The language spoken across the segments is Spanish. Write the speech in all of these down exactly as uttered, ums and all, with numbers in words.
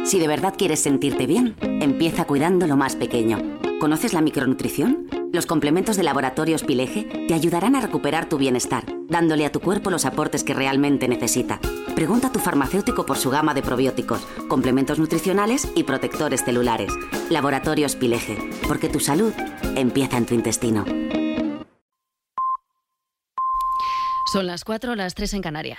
Si de verdad quieres sentirte bien, empieza cuidando lo más pequeño. ¿Conoces la micronutrición? Los complementos de Laboratorios Pileje te ayudarán a recuperar tu bienestar, dándole a tu cuerpo los aportes que realmente necesita. Pregunta a tu farmacéutico por su gama de probióticos, complementos nutricionales y protectores celulares. Laboratorios Pileje, porque tu salud empieza en tu intestino. Son las cuatro, las tres en Canarias.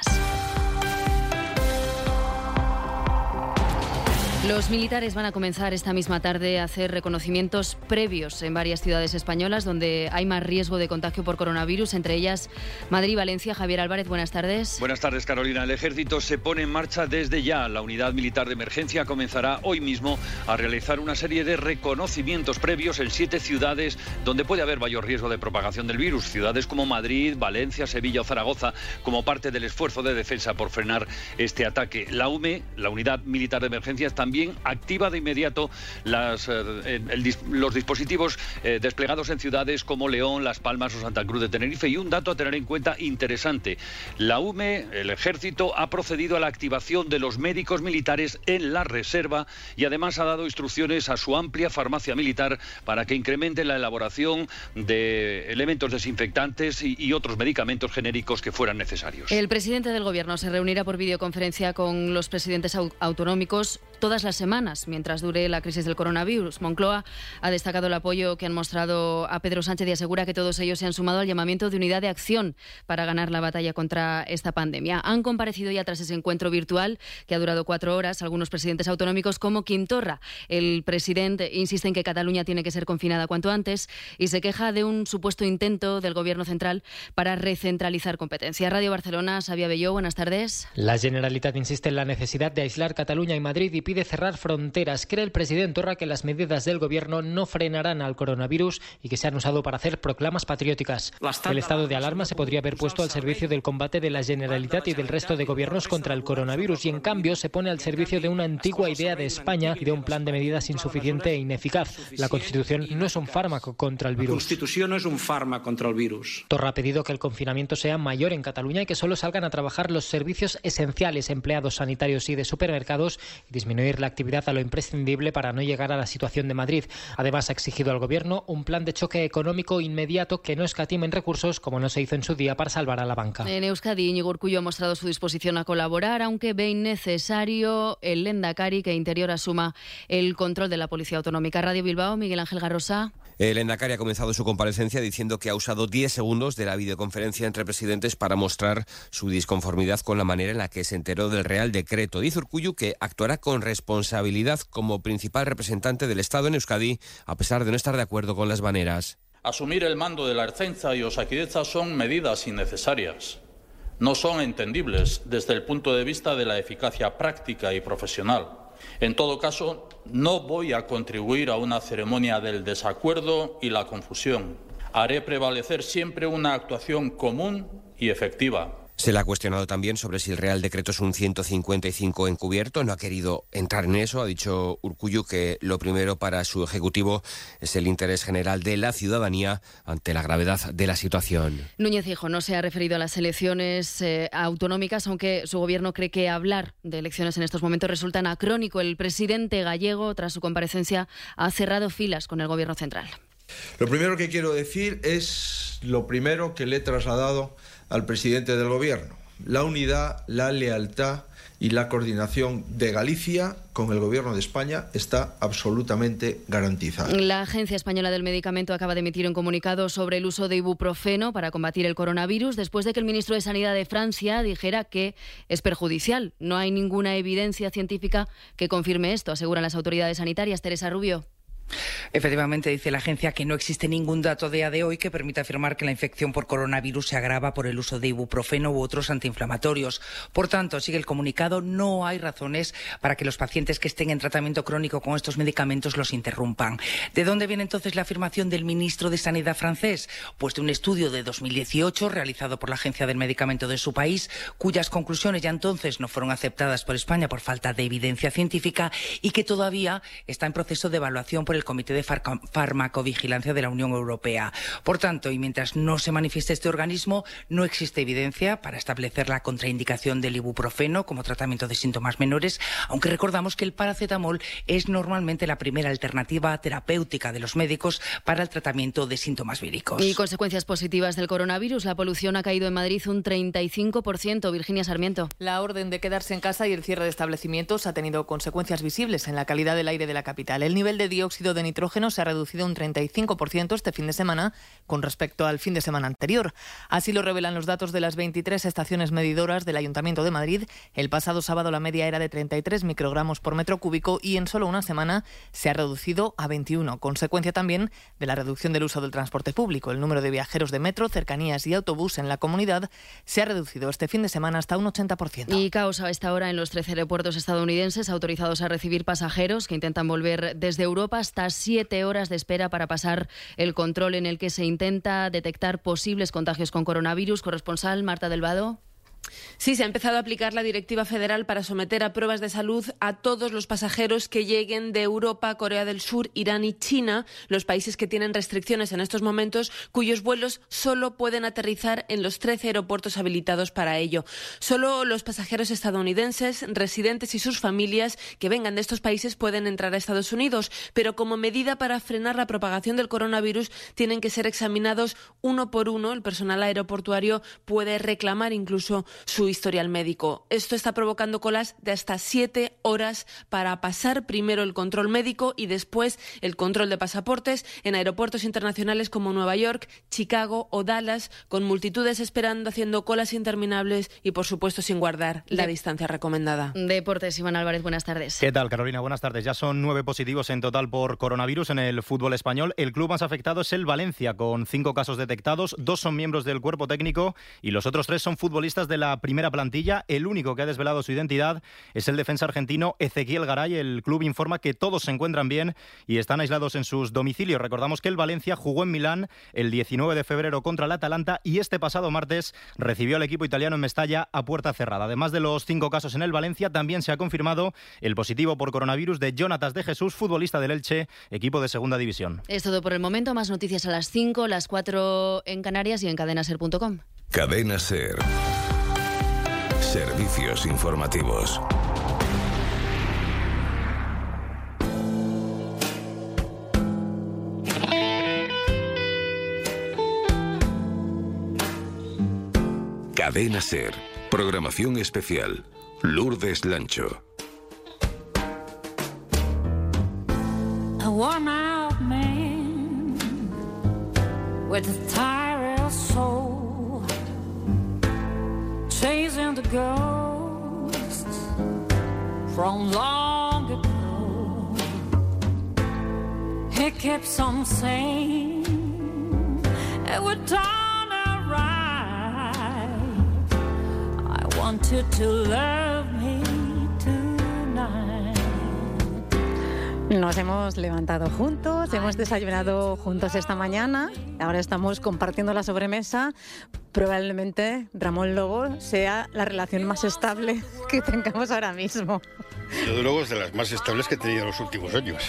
Los militares van a comenzar esta misma tarde a hacer reconocimientos previos en varias ciudades españolas donde hay más riesgo de contagio por coronavirus, entre ellas Madrid y Valencia. Javier Álvarez, buenas tardes. Buenas tardes, Carolina. El ejército se pone en marcha desde ya. La unidad militar de emergencia comenzará hoy mismo a realizar una serie de reconocimientos previos en siete ciudades donde puede haber mayor riesgo de propagación del virus. Ciudades como Madrid, Valencia, Sevilla o Zaragoza, como parte del esfuerzo de defensa por frenar este ataque. La U M E, la unidad militar de emergencia, también activa de inmediato las, eh, el, los dispositivos eh, desplegados en ciudades como León, Las Palmas o Santa Cruz de Tenerife. Y un dato a tener en cuenta interesante: la U M E, el ejército, ha procedido a la activación de los médicos militares en la reserva y además ha dado instrucciones a su amplia farmacia militar para que incremente la elaboración de elementos desinfectantes y, y otros medicamentos genéricos que fueran necesarios. El presidente del Gobierno se reunirá por videoconferencia con los presidentes au- autonómicos todas las semanas mientras dure la crisis del coronavirus. Moncloa ha destacado el apoyo que han mostrado a Pedro Sánchez y asegura que todos ellos se han sumado al llamamiento de unidad de acción para ganar la batalla contra esta pandemia. Han comparecido ya tras ese encuentro virtual que ha durado cuatro horas algunos presidentes autonómicos como Quim Torra. El presidente insiste en que Cataluña tiene que ser confinada cuanto antes y se queja de un supuesto intento del Gobierno central para recentralizar competencias. Radio Barcelona, Xavier Belló, buenas tardes. La Generalitat insiste en la necesidad de aislar Cataluña y Madrid y pide cerrar fronteras. Cree el presidente Torra que las medidas del Gobierno no frenarán al coronavirus y que se han usado para hacer proclamas patrióticas. El estado de alarma se podría haber puesto al servicio del combate de la Generalitat y del resto de gobiernos contra el coronavirus y en cambio se pone al servicio de una antigua idea de España y de un plan de medidas insuficiente e ineficaz. La Constitución no es un fármaco contra el virus. La Constitución no es un fármaco contra el virus. Torra ha pedido que el confinamiento sea mayor en Cataluña y que solo salgan a trabajar los servicios esenciales, empleados sanitarios y de supermercados, y disminuir la actividad a lo imprescindible para no llegar a la situación de Madrid. Además, ha exigido al Gobierno un plan de choque económico inmediato que no escatimen recursos, como no se hizo en su día para salvar a la banca. En Euskadi, Íñigo Urkullu ha mostrado su disposición a colaborar, aunque ve innecesario el Lehendakari que Interior asuma el control de la Policía Autonómica. Radio Bilbao, Miguel Ángel Garrosa. El Lehendakari ha comenzado su comparecencia diciendo que ha usado diez segundos de la videoconferencia entre presidentes para mostrar su disconformidad con la manera en la que se enteró del Real Decreto. Dice Urkullu que actuará con responsabilidad como principal representante del Estado en Euskadi, a pesar de no estar de acuerdo con las maneras. Asumir el mando de la Ertzaintza y Osakidetza son medidas innecesarias. No son entendibles desde el punto de vista de la eficacia práctica y profesional. En todo caso, no voy a contribuir a una ceremonia del desacuerdo y la confusión. Haré prevalecer siempre una actuación común y efectiva. Se le ha cuestionado también sobre si el Real Decreto es un ciento cincuenta y cinco encubierto. No ha querido entrar en eso. Ha dicho Urkullu que lo primero para su Ejecutivo es el interés general de la ciudadanía ante la gravedad de la situación. Núñez Feijóo no se ha referido a las elecciones eh, autonómicas, aunque su Gobierno cree que hablar de elecciones en estos momentos resulta anacrónico. El presidente gallego, tras su comparecencia, ha cerrado filas con el Gobierno central. Lo primero que quiero decir es lo primero que le he trasladado al presidente del Gobierno: la unidad, la lealtad y la coordinación de Galicia con el Gobierno de España está absolutamente garantizada. La Agencia Española del Medicamento acaba de emitir un comunicado sobre el uso de ibuprofeno para combatir el coronavirus después de que el ministro de Sanidad de Francia dijera que es perjudicial. No hay ninguna evidencia científica que confirme esto, aseguran las autoridades sanitarias. Teresa Rubio. Efectivamente, dice la agencia que no existe ningún dato a día de hoy que permita afirmar que la infección por coronavirus se agrava por el uso de ibuprofeno u otros antiinflamatorios. Por tanto, sigue el comunicado, no hay razones para que los pacientes que estén en tratamiento crónico con estos medicamentos los interrumpan. ¿De dónde viene entonces la afirmación del ministro de Sanidad francés? Pues de un estudio de dos mil dieciocho realizado por la Agencia del Medicamento de su país, cuyas conclusiones ya entonces no fueron aceptadas por España por falta de evidencia científica y que todavía está en proceso de evaluación por el Comité de Farca- Farmacovigilancia de la Unión Europea. Por tanto, y mientras no se manifieste este organismo, no existe evidencia para establecer la contraindicación del ibuprofeno como tratamiento de síntomas menores, aunque recordamos que el paracetamol es normalmente la primera alternativa terapéutica de los médicos para el tratamiento de síntomas víricos. Y consecuencias positivas del coronavirus. La polución ha caído en Madrid un treinta y cinco por ciento. Virginia Sarmiento. La orden de quedarse en casa y el cierre de establecimientos ha tenido consecuencias visibles en la calidad del aire de la capital. El nivel de dióxido de nitrógeno se ha reducido un treinta y cinco por ciento este fin de semana con respecto al fin de semana anterior. Así lo revelan los datos de las veintitrés estaciones medidoras del Ayuntamiento de Madrid. El pasado sábado la media era de treinta y tres microgramos por metro cúbico y en solo una semana se ha reducido a veintiuno. Consecuencia también de la reducción del uso del transporte público. El número de viajeros de metro, cercanías y autobús en la comunidad se ha reducido este fin de semana hasta un ochenta por ciento. Y caos a esta hora en los trece aeropuertos estadounidenses autorizados a recibir pasajeros que intentan volver desde Europa. Hasta siete horas de espera para pasar el control en el que se intenta detectar posibles contagios con coronavirus. Corresponsal Marta del Vado. Sí, se ha empezado a aplicar la directiva federal para someter a pruebas de salud a todos los pasajeros que lleguen de Europa, Corea del Sur, Irán y China, los países que tienen restricciones en estos momentos, cuyos vuelos solo pueden aterrizar en los trece aeropuertos habilitados para ello. Solo los pasajeros estadounidenses, residentes y sus familias que vengan de estos países pueden entrar a Estados Unidos, pero como medida para frenar la propagación del coronavirus tienen que ser examinados uno por uno. El personal aeroportuario puede reclamar incluso su historial médico. Esto está provocando colas de hasta siete horas para pasar primero el control médico y después el control de pasaportes en aeropuertos internacionales como Nueva York, Chicago o Dallas, con multitudes esperando, haciendo colas interminables y, por supuesto, sin guardar la de... distancia recomendada. Deportes, Iván Álvarez, buenas tardes. ¿Qué tal, Carolina? Buenas tardes. Ya son nueve positivos en total por coronavirus en el fútbol español. El club más afectado es el Valencia, con cinco casos detectados. Dos son miembros del cuerpo técnico y los otros tres son futbolistas de la primera plantilla. El único que ha desvelado su identidad es el defensa argentino Ezequiel Garay. El club informa que todos se encuentran bien y están aislados en sus domicilios. Recordamos que el Valencia jugó en Milán el diecinueve de febrero contra el Atalanta y este pasado martes recibió al equipo italiano en Mestalla a puerta cerrada. Además de los cinco casos en el Valencia, también se ha confirmado el positivo por coronavirus de Jonatas de Jesús, futbolista del Elche, equipo de segunda división. Es todo por el momento. Más noticias a las cinco, las cuatro en Canarias y en cadena ser punto com. Cadena Ser. Servicios informativos. Cadena Ser. Programación especial. Lourdes Lancho. A worn out man with a tired soul, chasing the ghosts from long ago. He keeps on saying it would turn out right. I wanted to love me tonight. Nos hemos levantado juntos, hemos desayunado juntos esta mañana, ahora estamos compartiendo la sobremesa. Probablemente Ramón Lobo sea la relación más estable que tengamos ahora mismo. Desde luego es de las más estables que he tenido en los últimos años.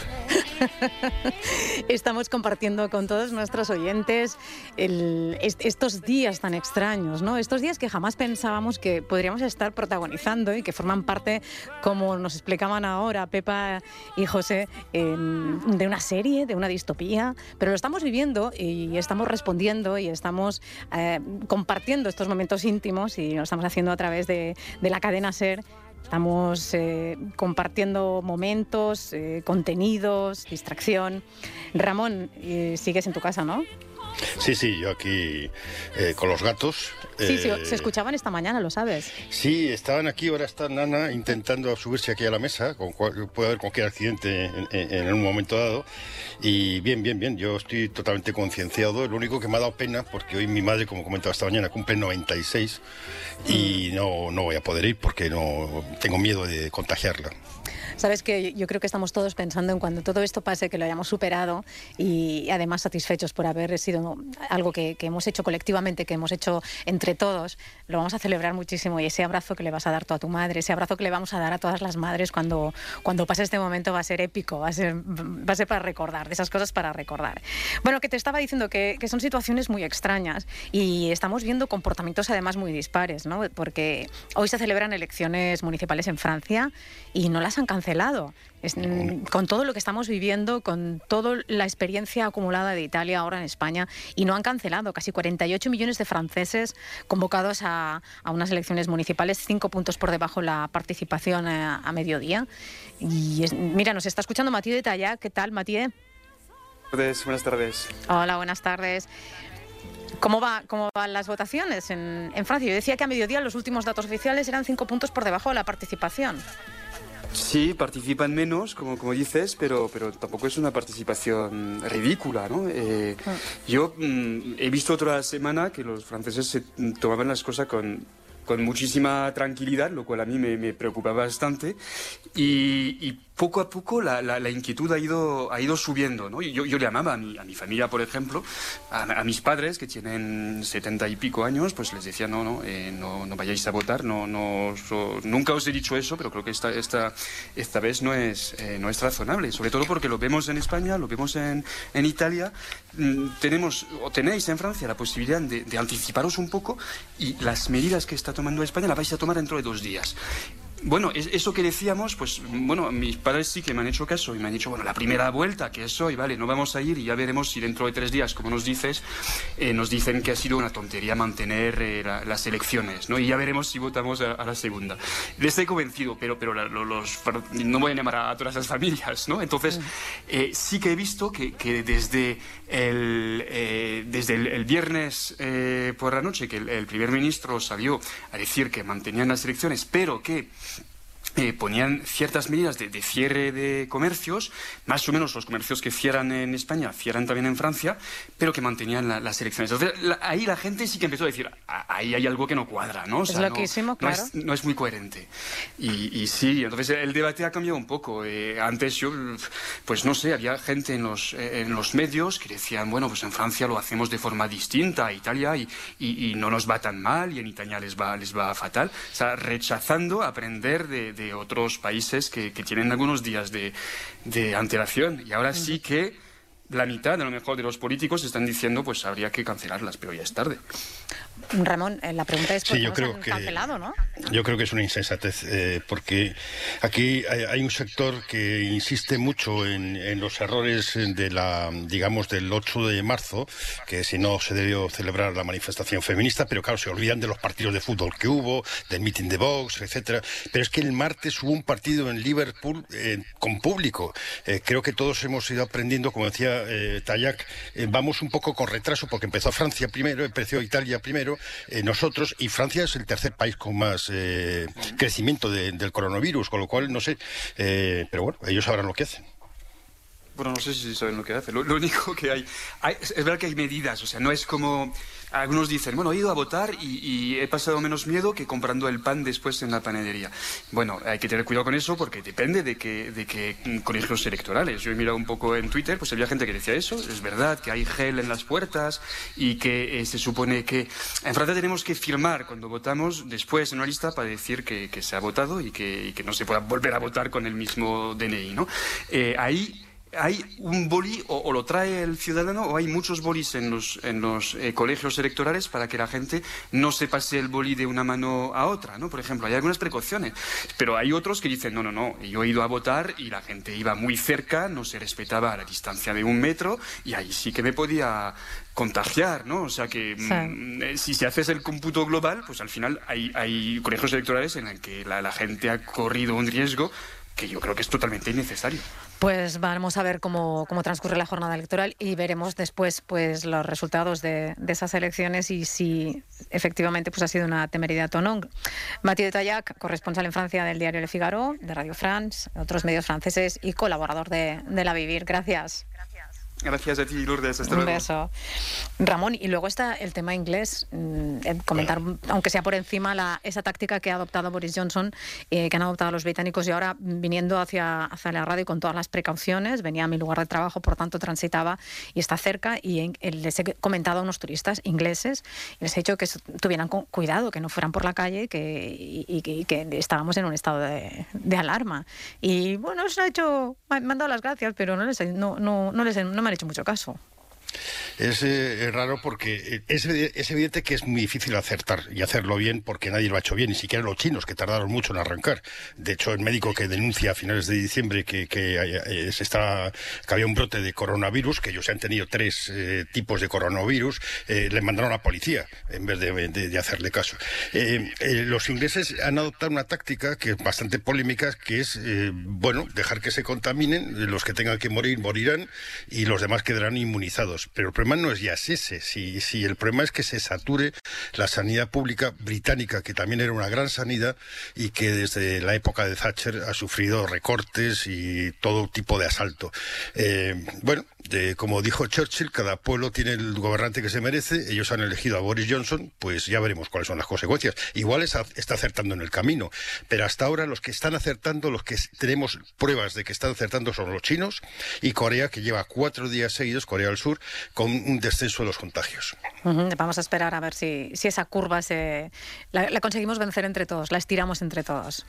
Estamos compartiendo con todos nuestros oyentes el, est- estos días tan extraños, ¿no? Estos días que jamás pensábamos que podríamos estar protagonizando y que forman parte, como nos explicaban ahora Pepa y José, en, de una serie, de una distopía, pero lo estamos viviendo y estamos respondiendo y estamos eh, compartiendo estos momentos íntimos y lo estamos haciendo a través de, de la cadena SER. Estamos eh, compartiendo momentos, eh, contenidos, distracción. Ramón, eh, sigues en tu casa, ¿no? Sí, sí, yo aquí eh, con los gatos. Sí, eh, sí, se escuchaban esta mañana, lo sabes. Sí, estaban aquí, ahora está Nana intentando subirse aquí a la mesa, con cual, puede haber cualquier accidente en, en, en un momento dado. Y bien, bien, bien, yo estoy totalmente concienciado. Lo único que me ha dado pena, porque hoy mi madre, como comentaba esta mañana, cumple noventa y seis y mm. no, no voy a poder ir porque no tengo miedo de contagiarla. Sabes que yo creo que estamos todos pensando en cuando todo esto pase, que lo hayamos superado y además satisfechos por haber sido como algo que, que hemos hecho colectivamente, que hemos hecho entre todos, lo vamos a celebrar muchísimo, y ese abrazo que le vas a dar tú a tu madre, ese abrazo que le vamos a dar a todas las madres cuando, cuando pase este momento va a ser épico, va a ser, va a ser para recordar, de esas cosas para recordar. Bueno, que te estaba diciendo que, que son situaciones muy extrañas y estamos viendo comportamientos además muy dispares, ¿no? Porque hoy se celebran elecciones municipales en Francia y no las han cancelado. Es, con todo lo que estamos viviendo, con toda la experiencia acumulada de Italia ahora en España, y no han cancelado. Casi cuarenta y ocho millones de franceses convocados a, a unas elecciones municipales, cinco puntos por debajo la participación a, a mediodía. Y es, mira, nos está escuchando Mathieu de Tallac. ¿Qué tal, Mathieu? Buenas tardes. Hola, buenas tardes. ¿Cómo, va, ¿Cómo van las votaciones en, en Francia? Yo decía que a mediodía los últimos datos oficiales eran cinco puntos por debajo de la participación. Sí, participan menos, como, como dices, pero, pero tampoco es una participación ridícula, ¿no? Eh, yo mm, he visto otra semana que los franceses se tomaban las cosas con, con muchísima tranquilidad, lo cual a mí me, me preocupa bastante, y, y poco a poco la, la, la inquietud ha ido, ha ido subiendo, ¿no? Yo, yo le llamaba a mi, a mi familia, por ejemplo, a, a mis padres, que tienen setenta y pico años, pues les decía, no, no, eh, no, no vayáis a votar, no, no, so, nunca os he dicho eso, pero creo que esta, esta, esta vez no es, eh, no es razonable, sobre todo porque lo vemos en España, lo vemos en, en Italia, mm, tenemos, o tenéis en Francia la posibilidad de, de anticiparos un poco, y las medidas que está tomando España las vais a tomar dentro de dos días. Bueno, eso que decíamos, pues, bueno, mis padres sí que me han hecho caso y me han dicho, bueno, la primera vuelta, que es hoy, vale, no vamos a ir y ya veremos si dentro de tres días, como nos dices, eh, nos dicen que ha sido una tontería mantener eh, la, las elecciones, ¿no? Y ya veremos si votamos a, a la segunda. Les he convencido, pero, pero la, los, no voy a llamar a todas las familias, ¿no? Entonces, eh, sí que he visto que, que desde el, eh, desde el, el viernes eh, por la noche, que el, el primer ministro salió a decir que mantenían las elecciones, pero que Eh, ponían ciertas medidas de, de cierre de comercios, más o menos los comercios que cierran en España, cierran también en Francia, pero que mantenían la, las elecciones. Entonces, la, ahí la gente sí que empezó a decir, ahí hay algo que no cuadra, ¿no? O sea, es loquísimo, no, claro. No es, no es muy coherente. Y, y sí, entonces el debate ha cambiado un poco. Eh, antes yo, pues no sé, había gente en los, eh, en los medios que decían, bueno, pues en Francia lo hacemos de forma distinta a Italia y, y, y no nos va tan mal y en Italia les va, les va fatal. O sea, rechazando aprender de, de otros países que, que tienen algunos días de, de antelación, y ahora sí que la mitad, a lo mejor, de los políticos están diciendo pues habría que cancelarlas, pero ya es tarde. Ramón, la pregunta es por sí, qué yo no creo se han que, cancelado, ¿no? Yo creo que es una insensatez, eh, porque aquí hay, hay un sector que insiste mucho en, en los errores de la, digamos, del ocho de marzo, que si no se debió celebrar la manifestación feminista, pero claro, se olvidan de los partidos de fútbol que hubo, del meeting de Vox, etcétera. Pero es que el martes hubo un partido en Liverpool eh, con público. Eh, creo que todos hemos ido aprendiendo, como decía eh, Tallac, eh, vamos un poco con retraso, porque empezó Francia primero, empezó Italia primero, eh, nosotros, y Francia es el tercer país con más eh, crecimiento de, del coronavirus, con lo cual, no sé, eh, pero bueno, ellos sabrán lo que hacen. Bueno, no sé si saben lo que hacen. Lo, lo único que hay, hay... Es verdad que hay medidas, o sea, no es como... Algunos dicen, bueno, he ido a votar y, y he pasado menos miedo que comprando el pan después en la panadería. Bueno, hay que tener cuidado con eso porque depende de qué de qué colegios electorales. Yo he mirado un poco en Twitter, pues había gente que decía eso. Es verdad que hay gel en las puertas y que eh, se supone que... En Francia tenemos que firmar cuando votamos después en una lista para decir que, que se ha votado y que, y que no se pueda volver a votar con el mismo D N I, ¿no? Eh, ahí... Hay un boli, o, o lo trae el ciudadano, o hay muchos bolis en los, en los eh, colegios electorales para que la gente no se pase el boli de una mano a otra, ¿no? Por ejemplo, hay algunas precauciones, pero hay otros que dicen, no, no, no, yo he ido a votar y la gente iba muy cerca, no se respetaba la distancia de un metro, y ahí sí que me podía contagiar, ¿no? O sea que sí. mm, si se hace el cómputo global, pues al final hay, hay colegios electorales en los que la, la gente ha corrido un riesgo que yo creo que es totalmente innecesario. Pues vamos a ver cómo, cómo transcurre la jornada electoral y veremos después pues los resultados de, de esas elecciones y si efectivamente pues ha sido una temeridad o no. Mathieu de Tallac, corresponsal en Francia del diario Le Figaro, de Radio France, otros medios franceses y colaborador de, de La Vivir. Gracias. Gracias. Gracias a ti, Lourdes. Hasta Un luego. beso. Ramón, y luego está el tema inglés. Mm, comentar, bueno, aunque sea por encima, la, esa táctica que ha adoptado Boris Johnson, eh, que han adoptado los británicos, y ahora viniendo hacia, hacia la radio con todas las precauciones, venía a mi lugar de trabajo, por tanto transitaba y está cerca, y en, les he comentado a unos turistas ingleses, y les he dicho que tuvieran cuidado, que no fueran por la calle, que, y, y, y que estábamos en un estado de, de alarma. Y bueno, se ha hecho, me han dado las gracias, pero no les, no, no, no les no me han hecho mucho caso. Es eh, raro porque es, es evidente que es muy difícil acertar y hacerlo bien, porque nadie lo ha hecho bien, ni siquiera los chinos, que tardaron mucho en arrancar. De hecho, el médico que denuncia a finales de diciembre que, que, eh, se está, que había un brote de coronavirus, que ellos han tenido tres eh, tipos de coronavirus, eh, le mandaron a la policía en vez de, de, de hacerle caso. Eh, eh, los ingleses han adoptado una táctica que es bastante polémica, que es, eh, bueno, dejar que se contaminen, los que tengan que morir, morirán, y los demás quedarán inmunizados. Pero el problema no es ya ese, si, si el problema es que se sature la sanidad pública británica, que también era una gran sanidad y que desde la época de Thatcher ha sufrido recortes y todo tipo de asalto. Eh, bueno, de, como dijo Churchill, cada pueblo tiene el gobernante que se merece. Ellos han elegido a Boris Johnson, pues ya veremos cuáles son las consecuencias. Igual es, está acertando en el camino, pero hasta ahora los que están acertando, los que tenemos pruebas de que están acertando, son los chinos y Corea, que lleva cuatro días seguidos, Corea del Sur, con un descenso de los contagios. Uh-huh. Vamos a esperar a ver si, si esa curva se la, la conseguimos vencer entre todos, la estiramos entre todos.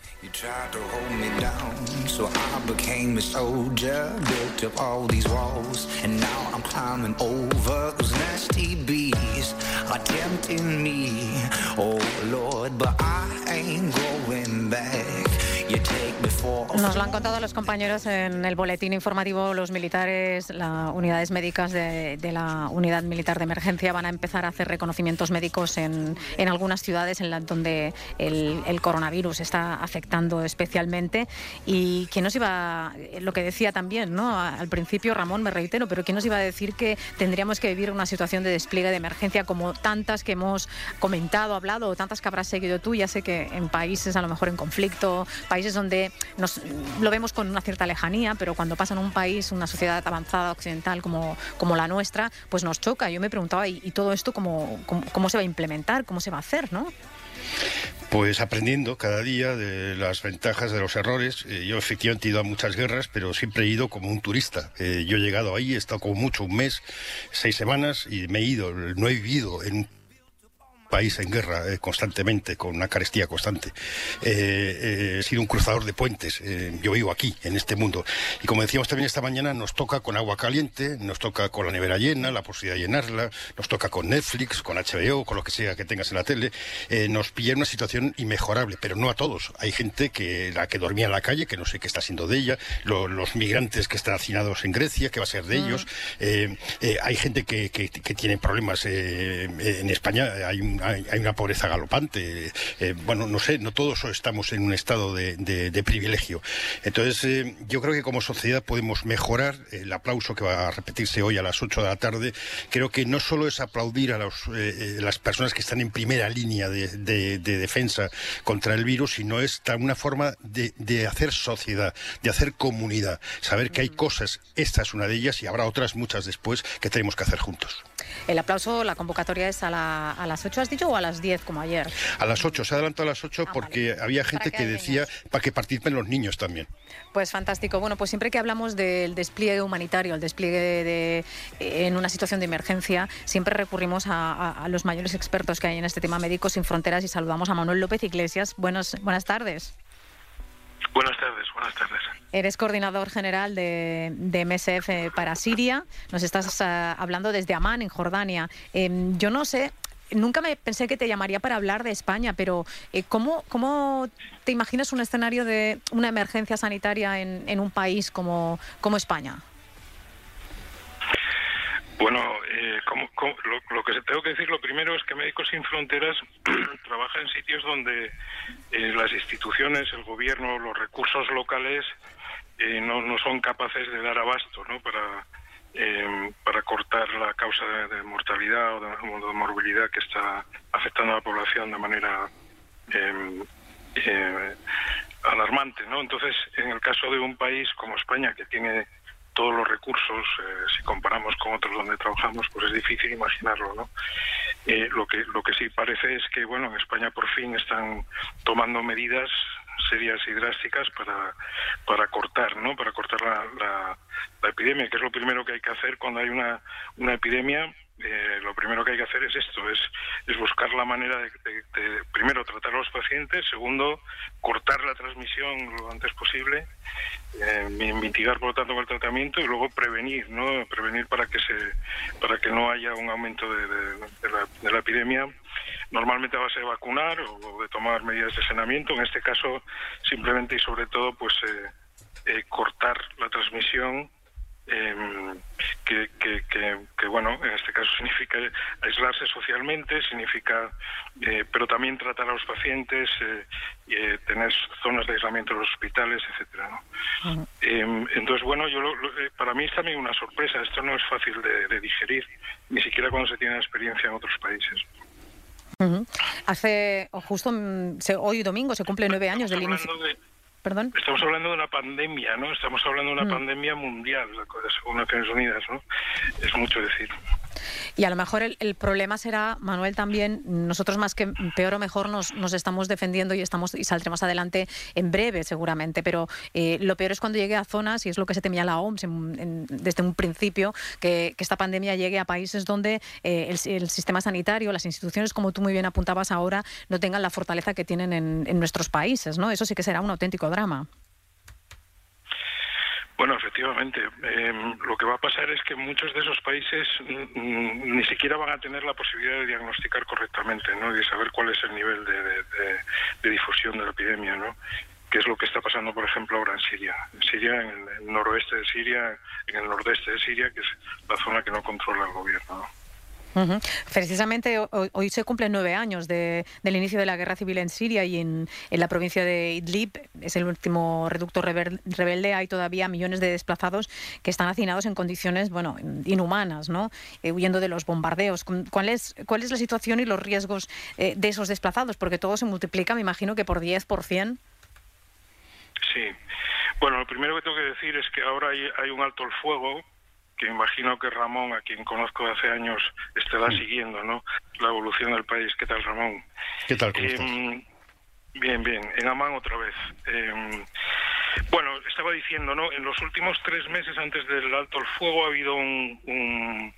Nos lo han contado los compañeros en el boletín informativo. Los militares, las unidades médicas de, de la Unidad Militar de Emergencia van a empezar a hacer reconocimientos médicos en, en algunas ciudades en la, donde el, el coronavirus está afectando especialmente. Y quién nos iba, lo que decía también, ¿no? Al principio, Ramón, me reitero, pero quién nos iba a decir que tendríamos que vivir una situación de despliegue de emergencia como tantas que hemos comentado, hablado, o tantas que habrás seguido tú. Ya sé que en países a lo mejor en conflicto, países donde nos, lo vemos con una cierta lejanía, pero cuando pasa en un país, una sociedad avanzada occidental como, como la nuestra, pues nos choca. Yo me preguntaba, ¿y, y todo esto cómo, cómo, cómo se va a implementar? ¿Cómo se va a hacer, no? Pues aprendiendo cada día de las ventajas, de los errores. Eh, yo efectivamente he ido a muchas guerras, pero siempre he ido como un turista. Eh, yo he llegado ahí, he estado como mucho un mes, seis semanas, y me he ido. No he vivido en un país en guerra eh, constantemente, con una carestía constante. Eh, eh, he sido un cruzador de puentes. Eh, yo vivo aquí, en este mundo. Y como decíamos también esta mañana, nos toca con agua caliente, nos toca con la nevera llena, la posibilidad de llenarla, nos toca con Netflix, con H B O, con lo que sea que tengas en la tele. Eh, nos pilla en una situación inmejorable, pero no a todos. Hay gente que la que dormía en la calle, que no sé qué está siendo de ella, lo, los migrantes que están hacinados en Grecia, qué va a ser de mm. ellos. Eh, eh, hay gente que, que, que tiene problemas. Eh, en España hay un Hay, hay una pobreza galopante. Eh, bueno, no sé, no todos estamos en un estado de, de, de privilegio. Entonces, eh, yo creo que como sociedad podemos mejorar. El aplauso que va a repetirse hoy a las ocho de la tarde, creo que no solo es aplaudir a los, eh, las personas que están en primera línea de, de, de defensa contra el virus, sino es una forma de, de hacer sociedad, de hacer comunidad. Saber que hay cosas, esta es una de ellas, y habrá otras muchas después que tenemos que hacer juntos. El aplauso, la convocatoria es a, la, a las ocho, ¿has dicho, o a las diez, como ayer? A las ocho, se ha adelantado a las ocho ah, porque vale. había gente que, que decía niños. para que participen los niños también. Pues fantástico. Bueno, pues siempre que hablamos del despliegue humanitario, el despliegue de, de, en una situación de emergencia, siempre recurrimos a, a, a los mayores expertos que hay en este tema, Médicos Sin Fronteras, y saludamos a Manuel López Iglesias. Buenos, buenas tardes. Buenas tardes, buenas tardes. Eres coordinador general de, de M S F para Siria. Nos estás uh, hablando desde Amán, en Jordania. Eh, yo no sé, nunca me pensé que te llamaría para hablar de España, pero eh, ¿cómo, ¿cómo te imaginas un escenario de una emergencia sanitaria en, en un país como, como España? Bueno, eh, como, como, lo, lo que tengo que decir, lo primero es que Médicos Sin Fronteras trabaja en sitios donde eh, las instituciones, el gobierno, los recursos locales eh, no, no son capaces de dar abasto, ¿no? para eh, para cortar la causa de, de mortalidad o de, de morbilidad que está afectando a la población de manera eh, eh, alarmante, ¿no? Entonces, en el caso de un país como España, que tiene todos los recursos, eh, si comparamos con otros donde trabajamos, pues es difícil imaginarlo, ¿no? Eh, lo que lo que sí parece es que, bueno, en España por fin están tomando medidas serias y drásticas para para cortar, ¿no? Para cortar la, la, la epidemia, que es lo primero que hay que hacer cuando hay una, una epidemia. Eh, lo primero que hay que hacer es esto, es, es buscar la manera de, de, de, primero, tratar a los pacientes, segundo, cortar la transmisión lo antes posible, eh, mitigar, por lo tanto, con el tratamiento y luego prevenir, ¿no? Prevenir para que se para que no haya un aumento de, de, de, la, de la epidemia, normalmente a base de vacunar o de tomar medidas de saneamiento, en este caso, simplemente y sobre todo, pues eh, eh, cortar la transmisión. Eh, que, que, que, que bueno, en este caso significa aislarse socialmente, significa, eh, pero también tratar a los pacientes, eh, eh, tener zonas de aislamiento en los hospitales, etcétera, ¿no? Uh-huh. eh, entonces, bueno, yo lo, lo, para mí es también una sorpresa. Esto no es fácil de, de digerir, ni siquiera cuando se tiene experiencia en otros países. Uh-huh. Hace justo se, hoy domingo se cumple nueve años del inicio. De... ¿Perdón? Estamos hablando de una pandemia, ¿no? Estamos hablando de una mm. pandemia mundial, según Naciones Unidas, ¿no? Es mucho decir. Y a lo mejor el, el problema será, Manuel, también, nosotros más que peor o mejor nos, nos estamos defendiendo y estamos y saldremos adelante en breve, seguramente, pero eh, lo peor es cuando llegue a zonas, y es lo que se temía la O M S en, en, desde un principio, que, que esta pandemia llegue a países donde eh, el, el sistema sanitario, las instituciones, como tú muy bien apuntabas ahora, no tengan la fortaleza que tienen en, en nuestros países, ¿no? Eso sí que será un auténtico drama. Bueno, efectivamente. Eh, lo que va a pasar es que muchos de esos países mm, ni siquiera van a tener la posibilidad de diagnosticar correctamente, ¿no? Y de saber cuál es el nivel de, de, de, de difusión de la epidemia, ¿no? Que es lo que está pasando, por ejemplo, ahora en Siria. En Siria, en el noroeste de Siria, en el nordeste de Siria, que es la zona que no controla el gobierno, ¿no? Uh-huh. Precisamente hoy, hoy se cumplen nueve años de, del inicio de la guerra civil en Siria y en, en la provincia de Idlib, es el último reducto rebelde. Hay todavía millones de desplazados que están hacinados en condiciones, bueno, inhumanas, ¿no? Eh, huyendo de los bombardeos. ¿Cuál es, cuál es la situación y los riesgos eh, de esos desplazados? Porque todo se multiplica, me imagino que por diez, por cien. Sí. Bueno, lo primero que tengo que decir es que ahora hay, hay un alto el fuego, que imagino que Ramón, a quien conozco de hace años, estará sí. siguiendo, ¿no? La evolución del país. ¿Qué tal, Ramón? ¿Qué tal? ¿Cómo eh, estás? Bien, bien. En Amán otra vez. Eh, bueno, estaba diciendo, ¿no? En los últimos tres meses antes del alto el fuego ha habido un, un,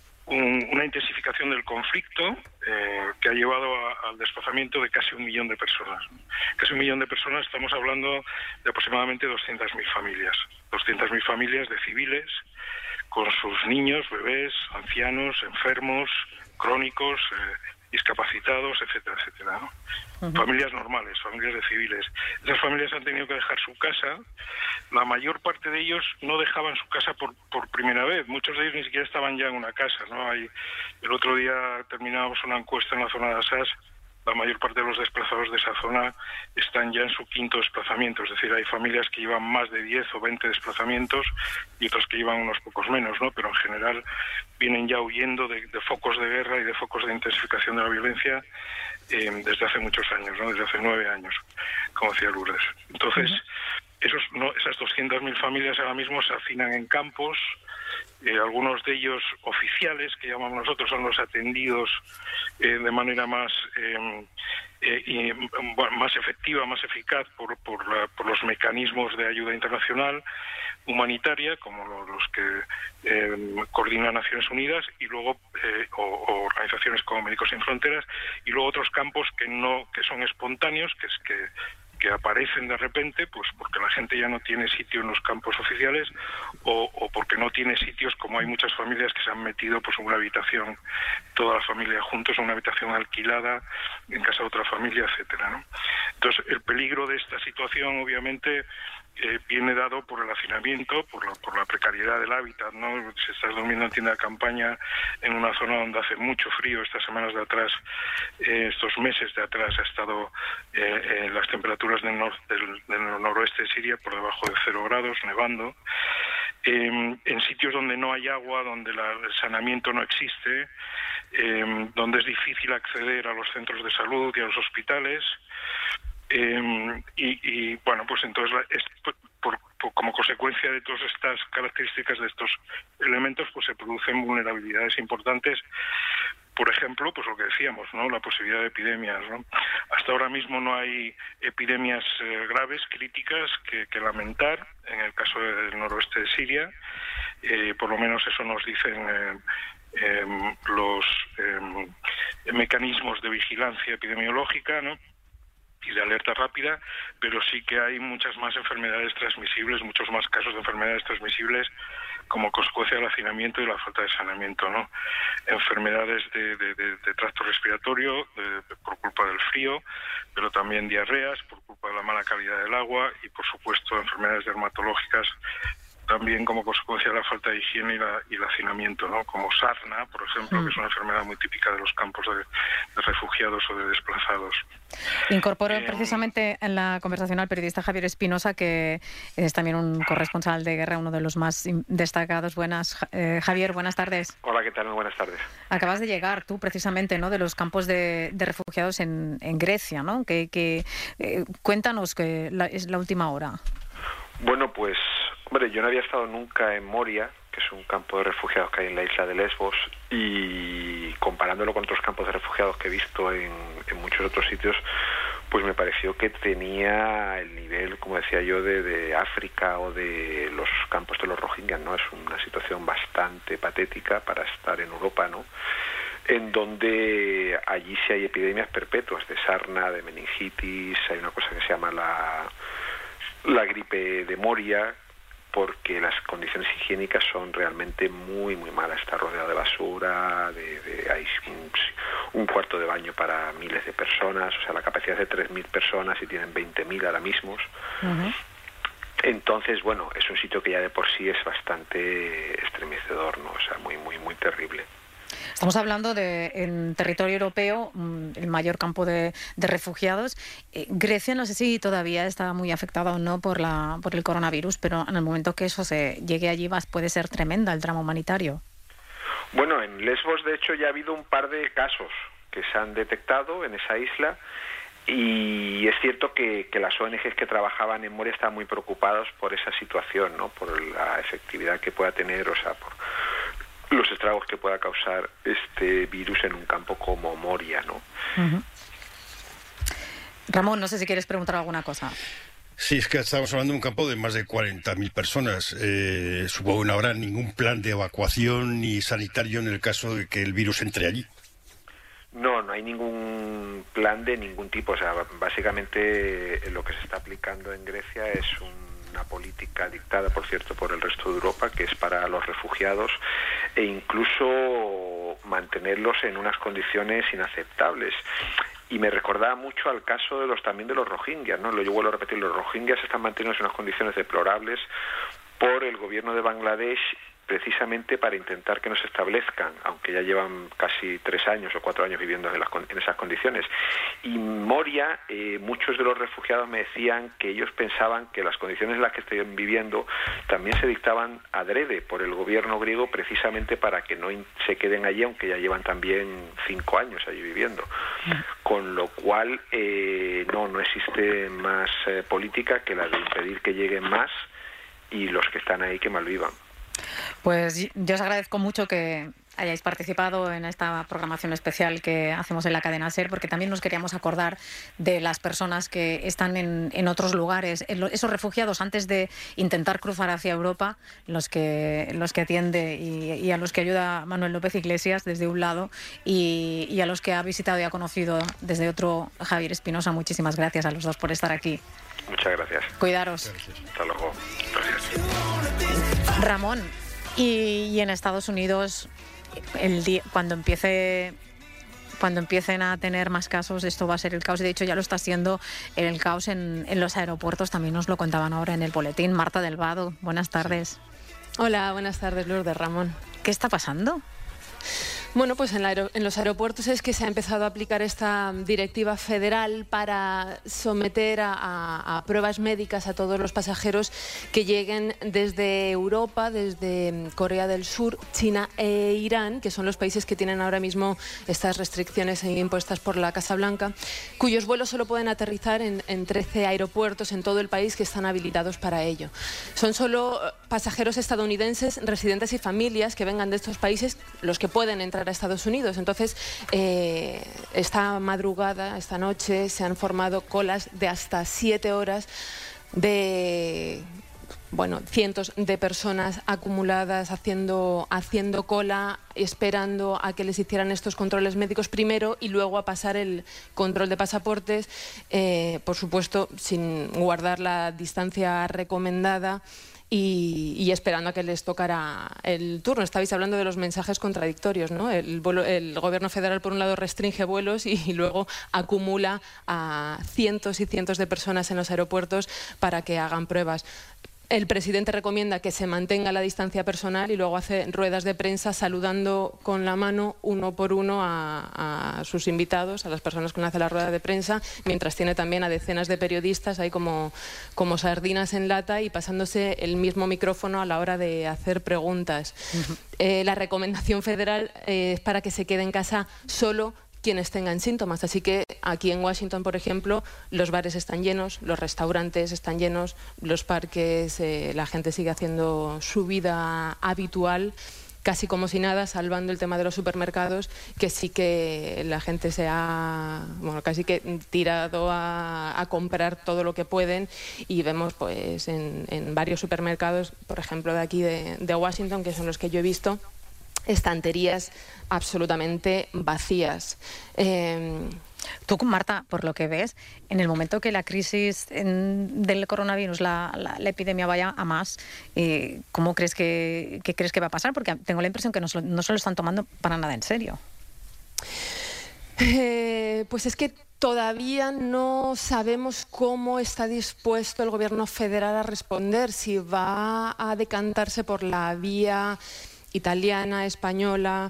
un, una intensificación del conflicto eh, que ha llevado a, al desplazamiento de casi un millón de personas. Casi un millón de personas, estamos hablando de aproximadamente doscientas mil familias. doscientas mil familias de civiles, con sus niños, bebés, ancianos, enfermos, crónicos, eh, discapacitados, etcétera, etcétera, ¿no? Uh-huh. Familias normales, familias de civiles. Esas familias han tenido que dejar su casa. La mayor parte de ellos no dejaban su casa por, por primera vez. Muchos de ellos ni siquiera estaban ya en una casa, ¿no? Hay, el otro día terminábamos una encuesta en la zona de Assas. La mayor parte de los desplazados de esa zona están ya en su quinto desplazamiento, es decir, hay familias que llevan más de diez o veinte desplazamientos y otros que llevan unos pocos menos, ¿no? Pero en general vienen ya huyendo de, de focos de guerra y de focos de intensificación de la violencia eh, desde hace muchos años, ¿no? Desde hace nueve años, como decía Lourdes. Entonces, esos, no, esas doscientas mil familias ahora mismo se hacinan en campos. Eh, algunos de ellos oficiales, que llamamos nosotros, son los atendidos eh, de manera más eh, eh, y, bueno, más efectiva, más eficaz por, por, la, por los mecanismos de ayuda internacional humanitaria, como los, los que eh, coordina Naciones Unidas, y luego eh, o, o organizaciones como Médicos Sin Fronteras, y luego otros campos que no que son espontáneos, que es que que aparecen de repente, pues porque la gente ya no tiene sitio en los campos oficiales o, o porque no tiene sitios, como hay muchas familias que se han metido pues en una habitación, toda la familia juntos, en una habitación alquilada en casa de otra familia, etcétera, ¿no? Entonces, el peligro de esta situación, obviamente, eh, viene dado por el hacinamiento, por la, por la precariedad del hábitat, ¿no? Si estás durmiendo en tienda de campaña en una zona donde hace mucho frío, estas semanas de atrás, eh, estos meses de atrás ha estado eh, eh, las temperaturas del, nor del, del noroeste de Siria por debajo de cero grados, nevando, eh, en sitios donde no hay agua, donde la, el saneamiento no existe, eh, donde es difícil acceder a los centros de salud y a los hospitales. Eh, y, y bueno, pues entonces es por, como consecuencia de todas estas características, de estos elementos, pues se producen vulnerabilidades importantes. Por ejemplo, pues lo que decíamos, ¿no? La posibilidad de epidemias, ¿no? Hasta ahora mismo no hay epidemias eh, graves, críticas, que, que lamentar. En el caso del noroeste de Siria, eh, por lo menos eso nos dicen eh, eh, los eh, mecanismos de vigilancia epidemiológica, ¿no? Y de alerta rápida, pero sí que hay muchas más enfermedades transmisibles, muchos más casos de enfermedades transmisibles como consecuencia del hacinamiento y la falta de saneamiento, ¿no? Enfermedades de, de, de, de tracto respiratorio de, de, por culpa del frío, pero también diarreas por culpa de la mala calidad del agua y, por supuesto, enfermedades dermatológicas también como consecuencia de la falta de higiene y, la, y el hacinamiento, ¿no? Como sarna, por ejemplo, mm. que es una enfermedad muy típica de los campos de, de refugiados o de desplazados. Incorporo eh, precisamente en la conversación al periodista Javier Espinosa, que es también un corresponsal de guerra, uno de los más destacados. Buenas, eh, Javier, buenas tardes. Hola, ¿qué tal? Muy buenas tardes. Acabas de llegar tú precisamente, ¿no?, de los campos de, de refugiados en, en Grecia, ¿no? Que, que eh, cuéntanos, que la, es la última hora. Bueno, pues, hombre, yo no había estado nunca en Moria, que es un campo de refugiados que hay en la isla de Lesbos, y comparándolo con otros campos de refugiados que he visto en, en muchos otros sitios, pues me pareció que tenía el nivel, como decía yo, de, de África o de los campos de los Rohingyas, ¿no? Es una situación bastante patética para estar en Europa, ¿no? En donde allí sí hay epidemias perpetuas de sarna, de meningitis, hay una cosa que se llama la... la gripe de Moria, porque las condiciones higiénicas son realmente muy, muy malas. Está rodeado de basura, de, de, hay un, un cuarto de baño para miles de personas, o sea, la capacidad es de tres mil personas y tienen veinte mil ahora mismo. Uh-huh. Entonces, bueno, es un sitio que ya de por sí es bastante estremecedor, ¿no? O sea, muy, muy, muy terrible. Estamos hablando de, en territorio europeo, el mayor campo de, de refugiados. Eh, Grecia, no sé si todavía está muy afectada o no por la por el coronavirus, pero en el momento que eso se llegue allí puede ser tremenda el drama humanitario. Bueno, en Lesbos, de hecho, ya ha habido un par de casos que se han detectado en esa isla. Y es cierto que, que las O N Ges que trabajaban en Moria estaban muy preocupados por esa situación, ¿no? Por la efectividad que pueda tener, o sea, por los estragos que pueda causar este virus en un campo como Moria, ¿no? Uh-huh. Ramón, no sé si quieres preguntar alguna cosa. Sí, es que estamos hablando de un campo de más de cuarenta mil personas. Eh, supongo que no habrá ningún plan de evacuación ni sanitario en el caso de que el virus entre allí. No, no hay ningún plan de ningún tipo. O sea, básicamente lo que se está aplicando en Grecia es un una política dictada, por cierto, por el resto de Europa, que es para los refugiados, e incluso mantenerlos en unas condiciones inaceptables. Y me recordaba mucho al caso de los también de los Rohingyas, ¿no? Lo yo vuelvo a repetir, los Rohingyas están mantenidos en unas condiciones deplorables por el gobierno de Bangladesh, precisamente para intentar que no se establezcan, aunque ya llevan casi tres años o cuatro años viviendo en, las, en esas condiciones. Y Moria, eh, muchos de los refugiados me decían que ellos pensaban que las condiciones en las que estaban viviendo también se dictaban adrede por el gobierno griego, precisamente para que no se queden allí, aunque ya llevan también cinco años allí viviendo. Con lo cual, eh, no, no existe más eh, política que la de impedir que lleguen más y los que están ahí que malvivan. Pues yo os agradezco mucho que hayáis participado en esta programación especial que hacemos en la cadena SER, porque también nos queríamos acordar de las personas que están en, en otros lugares, en lo, esos refugiados antes de intentar cruzar hacia Europa, los que los que atiende y, y a los que ayuda Manuel López Iglesias desde un lado y, y a los que ha visitado y ha conocido desde otro Javier Espinosa. Muchísimas gracias a los dos por estar aquí. Muchas gracias. Cuidaros. Gracias. Hasta luego. Gracias. Ramón, y, y en Estados Unidos, el día, cuando empiece cuando empiecen a tener más casos, esto va a ser el caos. De hecho, ya lo está siendo el caos en, en los aeropuertos. También nos lo contaban ahora en el boletín. Marta del Vado, buenas tardes. Hola, buenas tardes, Lourdes, Ramón. ¿Qué está pasando? Bueno, pues en, la aer- en los aeropuertos es que se ha empezado a aplicar esta directiva federal para someter a, a, a pruebas médicas a todos los pasajeros que lleguen desde Europa, desde Corea del Sur, China e Irán, que son los países que tienen ahora mismo estas restricciones impuestas por la Casa Blanca, cuyos vuelos solo pueden aterrizar en, en trece aeropuertos en todo el país que están habilitados para ello. Son solo pasajeros estadounidenses, residentes y familias que vengan de estos países los que pueden entrar a Estados Unidos. Entonces, eh, esta madrugada, esta noche, se han formado colas de hasta siete horas de... bueno, cientos de personas acumuladas haciendo, haciendo cola, esperando a que les hicieran estos controles médicos primero y luego a pasar el control de pasaportes, eh, por supuesto, sin guardar la distancia recomendada. Y, y esperando a que les tocara el turno. Estabais hablando de los mensajes contradictorios, ¿no? El, vuelo, el gobierno federal, por un lado, restringe vuelos y, y luego acumula a cientos y cientos de personas en los aeropuertos para que hagan pruebas. El presidente recomienda que se mantenga la distancia personal y luego hace ruedas de prensa saludando con la mano uno por uno a, a sus invitados, a las personas con las que hace la rueda de prensa, mientras tiene también a decenas de periodistas ahí como, como sardinas en lata y pasándose el mismo micrófono a la hora de hacer preguntas. Uh-huh. eh, la recomendación federal eh, es para que se quede en casa solo quienes tengan síntomas. Así que aquí en Washington, por ejemplo, los bares están llenos, los restaurantes están llenos, los parques, eh, la gente sigue haciendo su vida habitual, casi como si nada, salvando el tema de los supermercados, que sí que la gente se ha, bueno, casi que tirado a, a comprar todo lo que pueden, y vemos pues en, en varios supermercados, por ejemplo de aquí de, de Washington, que son los que yo he visto, estanterías absolutamente vacías. Eh, Tú, Marta, por lo que ves, en el momento que la crisis en, del coronavirus, la, la, la epidemia vaya a más, eh, ¿cómo crees que, que crees que va a pasar? Porque tengo la impresión que no, no se lo están tomando para nada en serio. Eh, pues es que todavía no sabemos cómo está dispuesto el gobierno federal a responder, si va a decantarse por la vía italiana, española,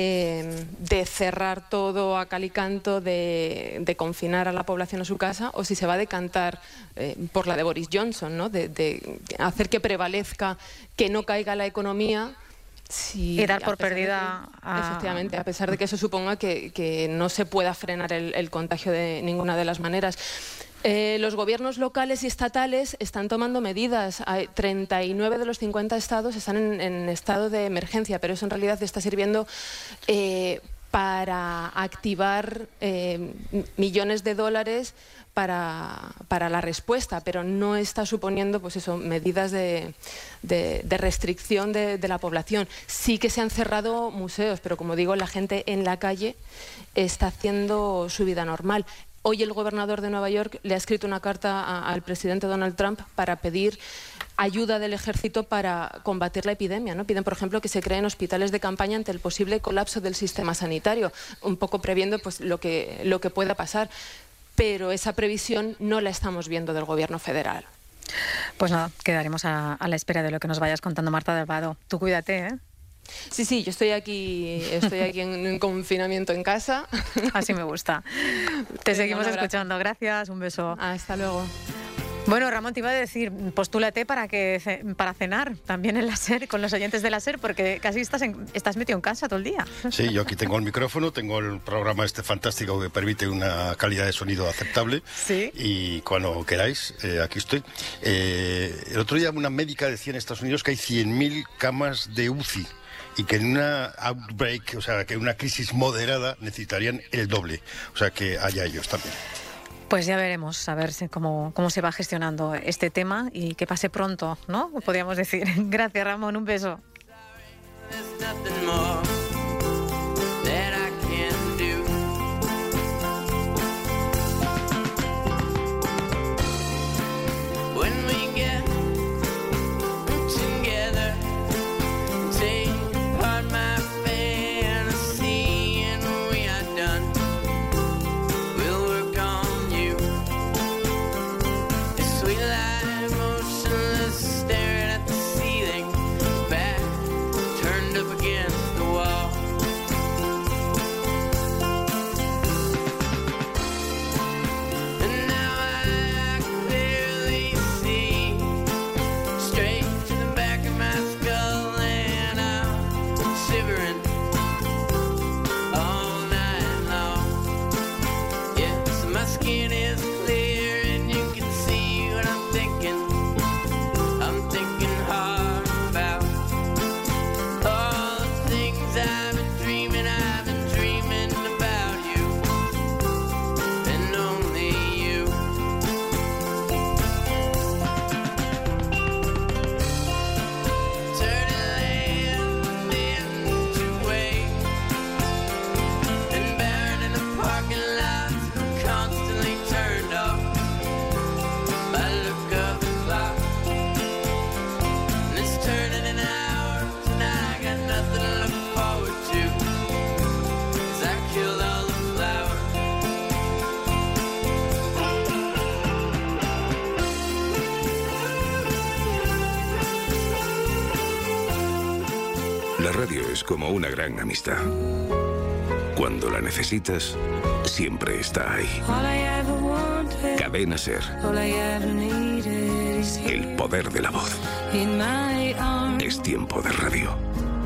eh, de cerrar todo a cal y canto, de, de confinar a la población a su casa, o si se va a decantar eh, por la de Boris Johnson, ¿no? de, de hacer que prevalezca, que no caiga la economía. Sí, y dar por perdida que, a... Efectivamente, a pesar de que eso suponga que, que no se pueda frenar el, el contagio de ninguna de las maneras. Eh, los gobiernos locales y estatales están tomando medidas. Hay treinta y nueve de los cincuenta estados están en, en estado de emergencia, pero eso en realidad está sirviendo eh, para activar eh, millones de dólares para, para la respuesta, pero no está suponiendo pues eso, medidas de, de, de restricción de, de la población. Sí que se han cerrado museos, pero como digo, la gente en la calle está haciendo su vida normal. Hoy el gobernador de Nueva York le ha escrito una carta a, al presidente Donald Trump para pedir ayuda del ejército para combatir la epidemia, ¿no? Piden, por ejemplo, que se creen hospitales de campaña ante el posible colapso del sistema sanitario, un poco previendo pues, lo que, lo que pueda pasar. Pero esa previsión no la estamos viendo del gobierno federal. Pues nada, quedaremos a, a la espera de lo que nos vayas contando, Marta Delvado. Tú cuídate, ¿eh? Sí, sí, yo estoy aquí, estoy aquí en, en confinamiento en casa. Así me gusta. Te seguimos escuchando. Gracias, un beso. Hasta luego. Bueno, Ramón, te iba a decir, postúlate para que para cenar también en la SER, con los oyentes de la SER, porque casi estás, en, estás metido en casa todo el día. Sí, yo aquí tengo el micrófono, tengo el programa este fantástico que permite una calidad de sonido aceptable. Sí. Y cuando queráis, eh, aquí estoy. Eh, el otro día una médica decía en Estados Unidos que hay cien mil camas de U C I. Y que en una outbreak, o sea, que en una crisis moderada necesitarían el doble. O sea, que haya ellos también. Pues ya veremos, a ver cómo, cómo se va gestionando este tema y que pase pronto, ¿no? Podríamos decir. Gracias, Ramón, un beso. Staring at the ceiling, back turned up against the wall. La radio es como una gran amistad. Cuando la necesitas, siempre está ahí. Cadena SER. El poder de la voz. Es tiempo de radio.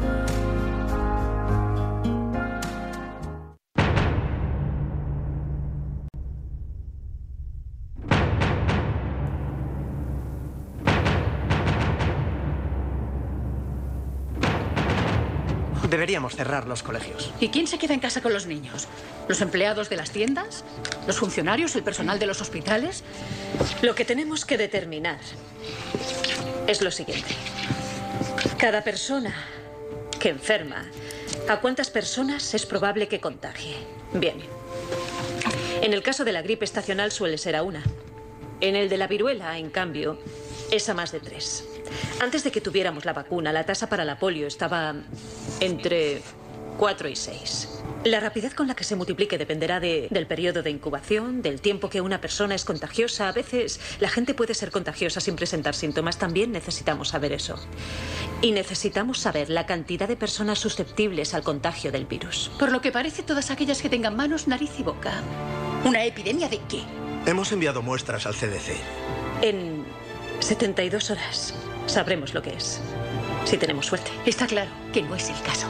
Deberíamos cerrar los colegios. ¿Y quién se queda en casa con los niños? ¿Los empleados de las tiendas? ¿Los funcionarios? ¿El personal de los hospitales? Lo que tenemos que determinar es lo siguiente. Cada persona que enferma, ¿a cuántas personas es probable que contagie? Bien. En el caso de la gripe estacional suele ser a una. En el de la viruela, en cambio, es a más de tres. Antes de que tuviéramos la vacuna, la tasa para la polio estaba entre cuatro y seis. La rapidez con la que se multiplique dependerá de, del periodo de incubación, del tiempo que una persona es contagiosa. A veces la gente puede ser contagiosa sin presentar síntomas. También necesitamos saber eso. Y necesitamos saber la cantidad de personas susceptibles al contagio del virus. Por lo que parece, todas aquellas que tengan manos, nariz y boca. ¿Una epidemia de qué? Hemos enviado muestras al C D C. En setenta y dos horas sabremos lo que es, si tenemos suerte. Está claro que no es el caso.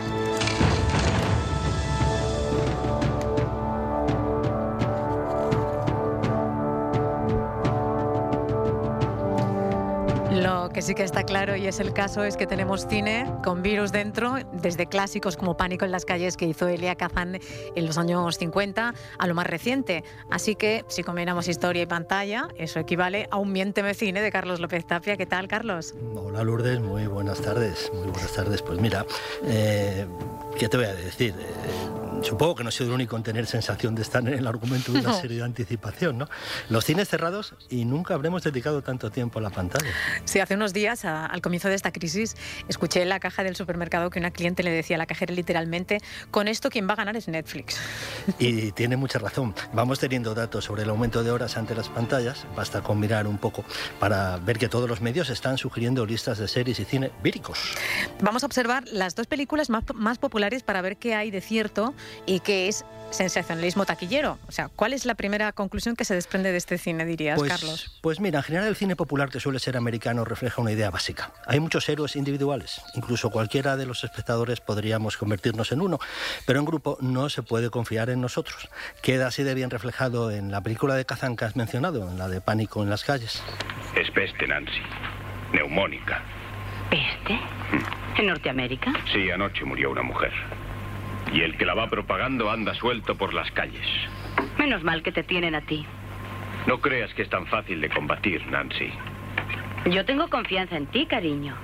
Lo que sí que está claro, y es el caso, es que tenemos cine con virus dentro, desde clásicos como Pánico en las calles, que hizo Elia Kazan en los años cincuenta, a lo más reciente. Así que, si combinamos historia y pantalla, eso equivale a un Miénteme cine de Carlos López Tapia. ¿Qué tal, Carlos? Hola, Lourdes, muy buenas tardes. Muy buenas tardes. Pues mira, eh, ¿qué te voy a decir? Eh, supongo que no he sido el único en tener sensación de estar en el argumento de una serie de anticipación, ¿no? Los cines cerrados y nunca habremos dedicado tanto tiempo a la pantalla. Sí, hace unos días, a, al comienzo de esta crisis, escuché en la caja del supermercado que una cliente le decía a la cajera literalmente: con esto quien va a ganar es Netflix. Y tiene mucha razón. Vamos teniendo datos sobre el aumento de horas ante las pantallas. Basta con mirar un poco para ver que todos los medios están sugiriendo listas de series y cine víricos. Vamos a observar las dos películas más, más populares para ver qué hay de cierto y qué es sensacionalismo taquillero. O sea, ¿cuál es la primera conclusión que se desprende de este cine, dirías, pues, Carlos? Pues mira, en general el cine popular, que suele ser americano, refleja una idea básica. Hay muchos héroes individuales. Incluso cualquiera de los espectadores podríamos convertirnos en uno, pero en grupo no se puede confiar en nosotros. Queda así de bien reflejado en la película de Kazan que has mencionado, en la de Pánico en las calles. Es peste, Nancy. Neumónica. ¿Peste? ¿En Norteamérica? Sí, anoche murió una mujer. Y el que la va propagando anda suelto por las calles. Menos mal que te tienen a ti. No creas que es tan fácil de combatir, Nancy. Yo tengo confianza en ti, cariño.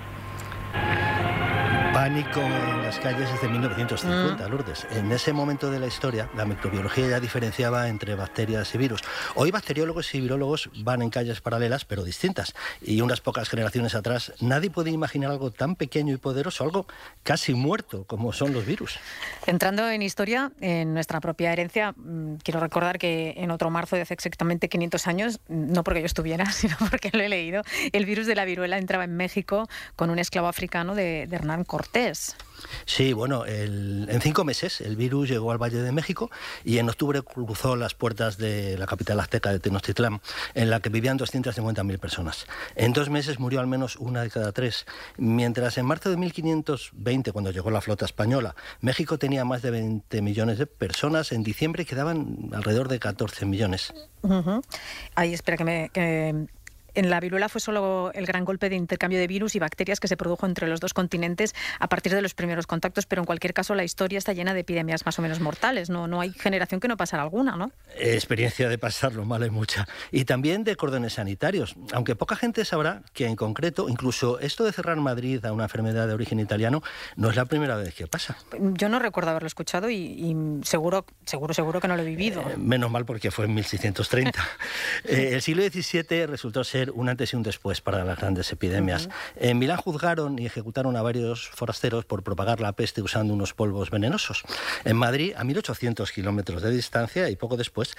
Pánico en las calles es de mil novecientos cincuenta, mm. Lourdes. En ese momento de la historia, la microbiología ya diferenciaba entre bacterias y virus. Hoy bacteriólogos y virólogos van en calles paralelas, pero distintas. Y unas pocas generaciones atrás, nadie podía imaginar algo tan pequeño y poderoso, algo casi muerto, como son los virus. Entrando en historia, en nuestra propia herencia, quiero recordar que en otro marzo de hace exactamente quinientos años, no porque yo estuviera, sino porque lo he leído, el virus de la viruela entraba en México con un esclavo africano de, de Hernán Cortés. Sí, bueno, el, en cinco meses el virus llegó al Valle de México y en octubre cruzó las puertas de la capital azteca de Tenochtitlán, en la que vivían doscientas cincuenta mil personas. En dos meses murió al menos una de cada tres, mientras en marzo de mil quinientos veinte, cuando llegó la flota española, México tenía más de veinte millones de personas. En diciembre quedaban alrededor de catorce millones. Uh-huh. Ay, espera que me... Que... En la viruela fue solo el gran golpe de intercambio de virus y bacterias que se produjo entre los dos continentes a partir de los primeros contactos, pero en cualquier caso la historia está llena de epidemias más o menos mortales. No, no hay generación que no pasara alguna, ¿no? Experiencia de pasarlo mal hay mucha. Y también de cordones sanitarios, aunque poca gente sabrá que en concreto, incluso esto de cerrar Madrid a una enfermedad de origen italiano, no es la primera vez que pasa. Yo no recuerdo haberlo escuchado y, y seguro, seguro, seguro que no lo he vivido. Eh, menos mal, porque fue en mil seiscientos treinta. eh, el siglo diecisiete resultó ser ser un antes y un después para las grandes epidemias. Uh-huh. En Milán juzgaron y ejecutaron a varios forasteros por propagar la peste usando unos polvos venenosos. En Madrid, a mil ochocientos kilómetros de distancia y poco después,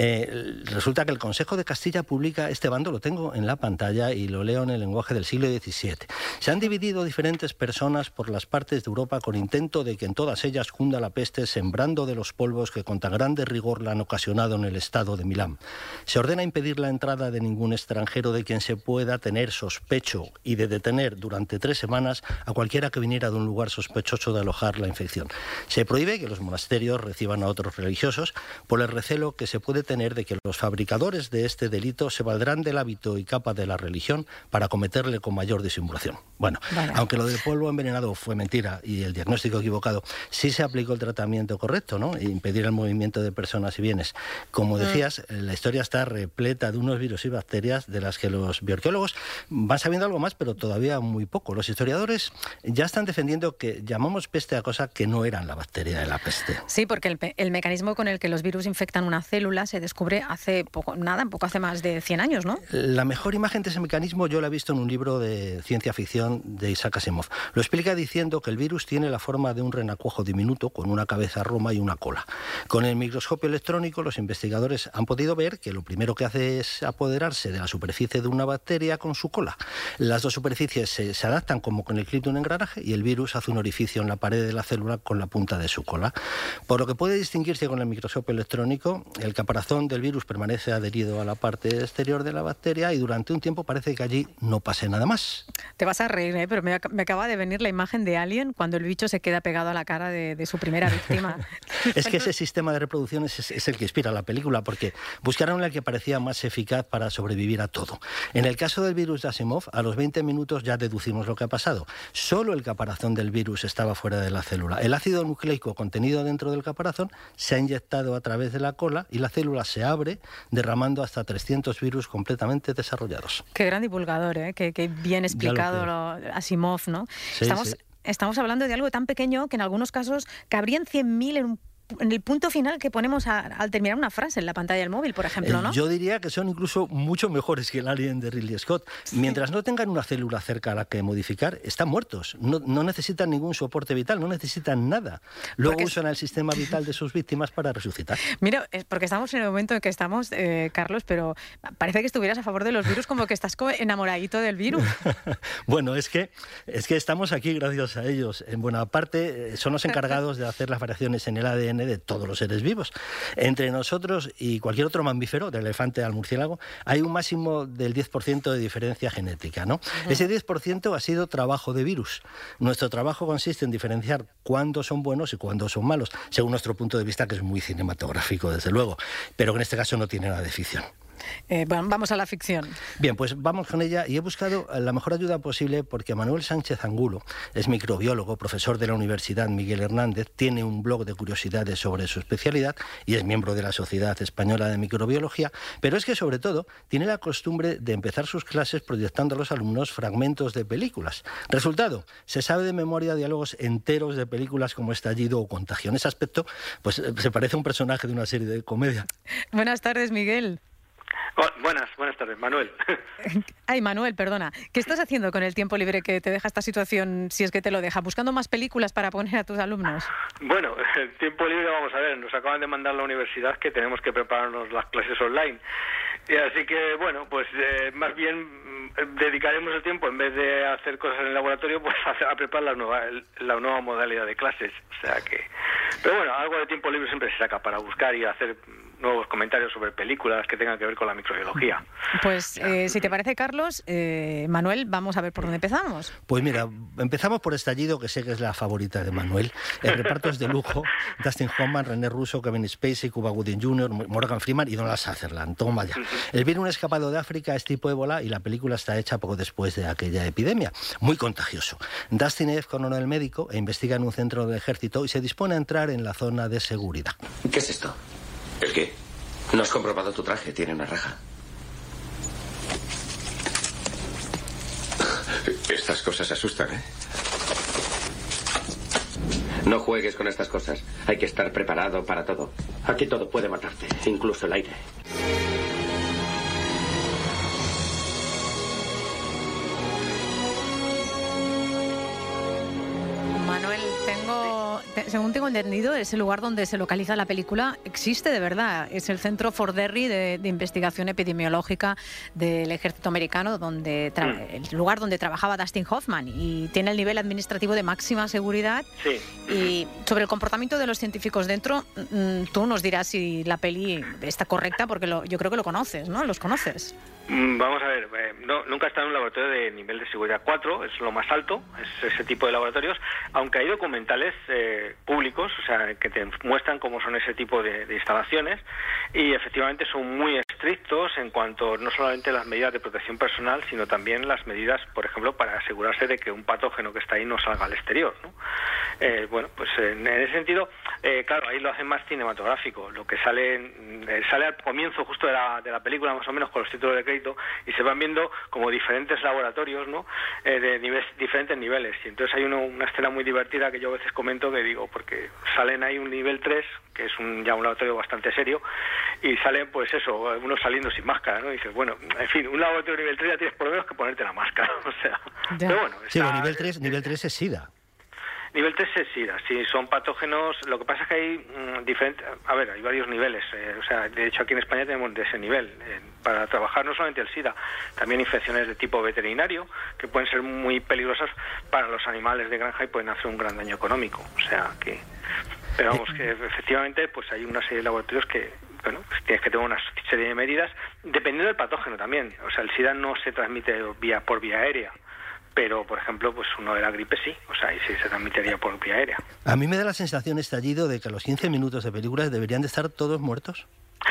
eh, resulta que el Consejo de Castilla publica este bando, lo tengo en la pantalla y lo leo en el lenguaje del siglo diecisiete. Se han dividido diferentes personas por las partes de Europa con intento de que en todas ellas cunda la peste, sembrando de los polvos que con tan grande rigor la han ocasionado en el estado de Milán. Se ordena impedir la entrada de ningún extranjero de quien se pueda tener sospecho y de detener durante tres semanas a cualquiera que viniera de un lugar sospechoso de alojar la infección. Se prohíbe que los monasterios reciban a otros religiosos por el recelo que se puede tener de que los fabricadores de este delito se valdrán del hábito y capa de la religión para cometerle con mayor disimulación. Bueno, vale. Aunque lo del polvo envenenado fue mentira y el diagnóstico equivocado, sí se aplicó el tratamiento correcto, ¿no? Impedir el movimiento de personas y bienes. Como decías, mm. la historia está repleta de unos virus y bacterias de las que los bioarqueólogos van sabiendo algo más, pero todavía muy poco. Los historiadores ya están defendiendo que llamamos peste a cosas que no eran la bacteria de la peste. Sí, porque el, el mecanismo con el que los virus infectan una célula se descubre hace poco, nada, poco hace más de cien años, ¿no? La mejor imagen de ese mecanismo yo la he visto en un libro de ciencia ficción de Isaac Asimov. Lo explica diciendo que el virus tiene la forma de un renacuajo diminuto con una cabeza roma y una cola. Con el microscopio electrónico los investigadores han podido ver que lo primero que hace es apoderarse de la superficie de una bacteria con su cola. Las dos superficies se, se adaptan como con el clip de un engranaje y el virus hace un orificio en la pared de la célula con la punta de su cola. Por lo que puede distinguirse con el microscopio electrónico, el caparazón del virus permanece adherido a la parte exterior de la bacteria y durante un tiempo parece que allí no pase nada más. Te vas a reír, ¿eh? Pero me, me acaba de venir la imagen de Alien cuando el bicho se queda pegado a la cara de, de su primera víctima. Es que ese sistema de reproducción es, es el que inspira la película, porque buscaron la que parecía más eficaz para sobrevivir a todo. En el caso del virus de Asimov, a los veinte minutos ya deducimos lo que ha pasado. Solo el caparazón del virus estaba fuera de la célula. El ácido nucleico contenido dentro del caparazón se ha inyectado a través de la cola y la célula se abre, derramando hasta trescientos virus completamente desarrollados. Qué gran divulgador, ¿eh? Qué, qué bien explicado lo, Asimov, ¿no? Sí, estamos, sí. estamos hablando de algo tan pequeño que en algunos casos cabrían cien mil en un en el punto final que ponemos a, al terminar una frase en la pantalla del móvil, por ejemplo, ¿no? Eh, yo diría que son incluso mucho mejores que el Alien de Ridley Scott. Sí. Mientras no tengan una célula cerca a la que modificar, están muertos. No, no necesitan ningún soporte vital, no necesitan nada. Luego porque usan el sistema vital de sus víctimas para resucitar. Mira, es porque estamos en el momento en que estamos, eh, Carlos, pero parece que estuvieras a favor de los virus, como que estás enamoradito del virus. Bueno, es que, es que estamos aquí gracias a ellos. En buena parte son los encargados de hacer las variaciones en el A D N de todos los seres vivos. Entre nosotros y cualquier otro mamífero, del elefante al murciélago, hay un máximo del diez por ciento de diferencia genética, ¿no? Uh-huh. Ese diez por ciento ha sido trabajo de virus. Nuestro trabajo consiste en diferenciar cuándo son buenos y cuándo son malos, según nuestro punto de vista, que es muy cinematográfico, desde luego, pero que en este caso no tiene nada de ficción. Eh, bueno, vamos a la ficción. Bien, pues vamos con ella y he buscado la mejor ayuda posible porque Manuel Sánchez Angulo es microbiólogo, profesor de la Universidad Miguel Hernández, tiene un blog de curiosidades sobre su especialidad y es miembro de la Sociedad Española de Microbiología, pero es que sobre todo tiene la costumbre de empezar sus clases proyectando a los alumnos fragmentos de películas. Resultado, se sabe de memoria diálogos enteros de películas como Estallido o Contagio. En ese aspecto, pues se parece a un personaje de una serie de comedia. Buenas tardes, Miguel. Oh, buenas, buenas tardes, Manuel. Ay, Manuel, perdona. ¿Qué estás haciendo con el tiempo libre que te deja esta situación, si es que te lo deja? ¿Buscando más películas para poner a tus alumnos? Bueno, el tiempo libre, vamos a ver, nos acaban de mandar a la universidad que tenemos que prepararnos las clases online. Y así que, bueno, pues eh, más bien dedicaremos el tiempo, en vez de hacer cosas en el laboratorio, pues a, a preparar la nueva, la nueva modalidad de clases. O sea que... Pero bueno, algo de tiempo libre siempre se saca para buscar y hacer nuevos comentarios sobre películas que tengan que ver con la microbiología. Pues eh, si te parece, Carlos, eh, Manuel, vamos a ver por dónde empezamos. Pues mira, empezamos por Estallido, que sé que es la favorita de Manuel. El reparto es de lujo: Dustin Hoffman, René Russo, Kevin Spacey, Cuba Gooding junior, Morgan Freeman y Donald Sutherland. Toma ya. El virus escapado de África es tipo ébola y la película está hecha poco después de aquella epidemia. Muy contagioso. Dustin es coronel médico e investiga en un centro del ejército y se dispone a entrar en la zona de seguridad. ¿Qué es esto? ¿El qué? No has comprobado tu traje, tiene una raja. Estas cosas asustan, ¿eh? No juegues con estas cosas. Hay que estar preparado para todo. Aquí todo puede matarte, incluso el aire. Manuel, tengo, te, según tengo entendido, ese lugar donde se localiza la película existe de verdad. Es el Centro Fort Derry de, de Investigación Epidemiológica del Ejército Americano, donde tra- mm. el lugar donde trabajaba Dustin Hoffman, y tiene el nivel administrativo de máxima seguridad. Sí. Y sobre el comportamiento de los científicos dentro, mmm, tú nos dirás si la peli está correcta, porque lo, yo creo que lo conoces, ¿no? ¿Los conoces? Vamos a ver, eh, no, nunca he estado en un laboratorio de nivel de seguridad cuatro, es lo más alto, es ese tipo de laboratorios, aunque hay documentales eh, públicos, o sea, que te muestran cómo son ese tipo de, de instalaciones, y efectivamente son muy estrictos en cuanto no solamente las medidas de protección personal, sino también las medidas, por ejemplo, para asegurarse de que un patógeno que está ahí no salga al exterior, ¿no? Eh, bueno, pues en, en ese sentido, eh, claro, ahí lo hacen más cinematográfico, lo que sale eh, sale al comienzo justo de la, de la película, más o menos con los títulos de crédito, y se van viendo como diferentes laboratorios, ¿no? Eh, de niveles, diferentes niveles, y entonces hay uno, una escena muy divertida que yo a veces comento, que digo, porque salen ahí un nivel tres, que es un, ya un laboratorio bastante serio, y salen pues eso, uno saliendo sin máscara, ¿no? Y dices, bueno, en fin, un laboratorio nivel tres ya tienes por lo menos que ponerte la máscara, o sea, ya. Pero bueno. Sí, está, pero nivel tres, nivel tres es SIDA. Nivel tres es SIDA, sí, son patógenos. Lo que pasa es que hay mmm, diferentes, a ver, hay varios niveles, eh, o sea, de hecho aquí en España tenemos de ese nivel, eh, para trabajar no solamente el SIDA, también infecciones de tipo veterinario, que pueden ser muy peligrosas para los animales de granja y pueden hacer un gran daño económico, o sea que, pero vamos, que efectivamente pues hay una serie de laboratorios que, bueno, pues tienes que tener una serie de medidas, dependiendo del patógeno también, o sea, el SIDA no se transmite vía por vía aérea, pero, por ejemplo, pues uno de la gripe sí, o sea, y sí se transmitiría por vía aérea. A mí me da la sensación, estallido, de que a los quince minutos de películas deberían de estar todos muertos.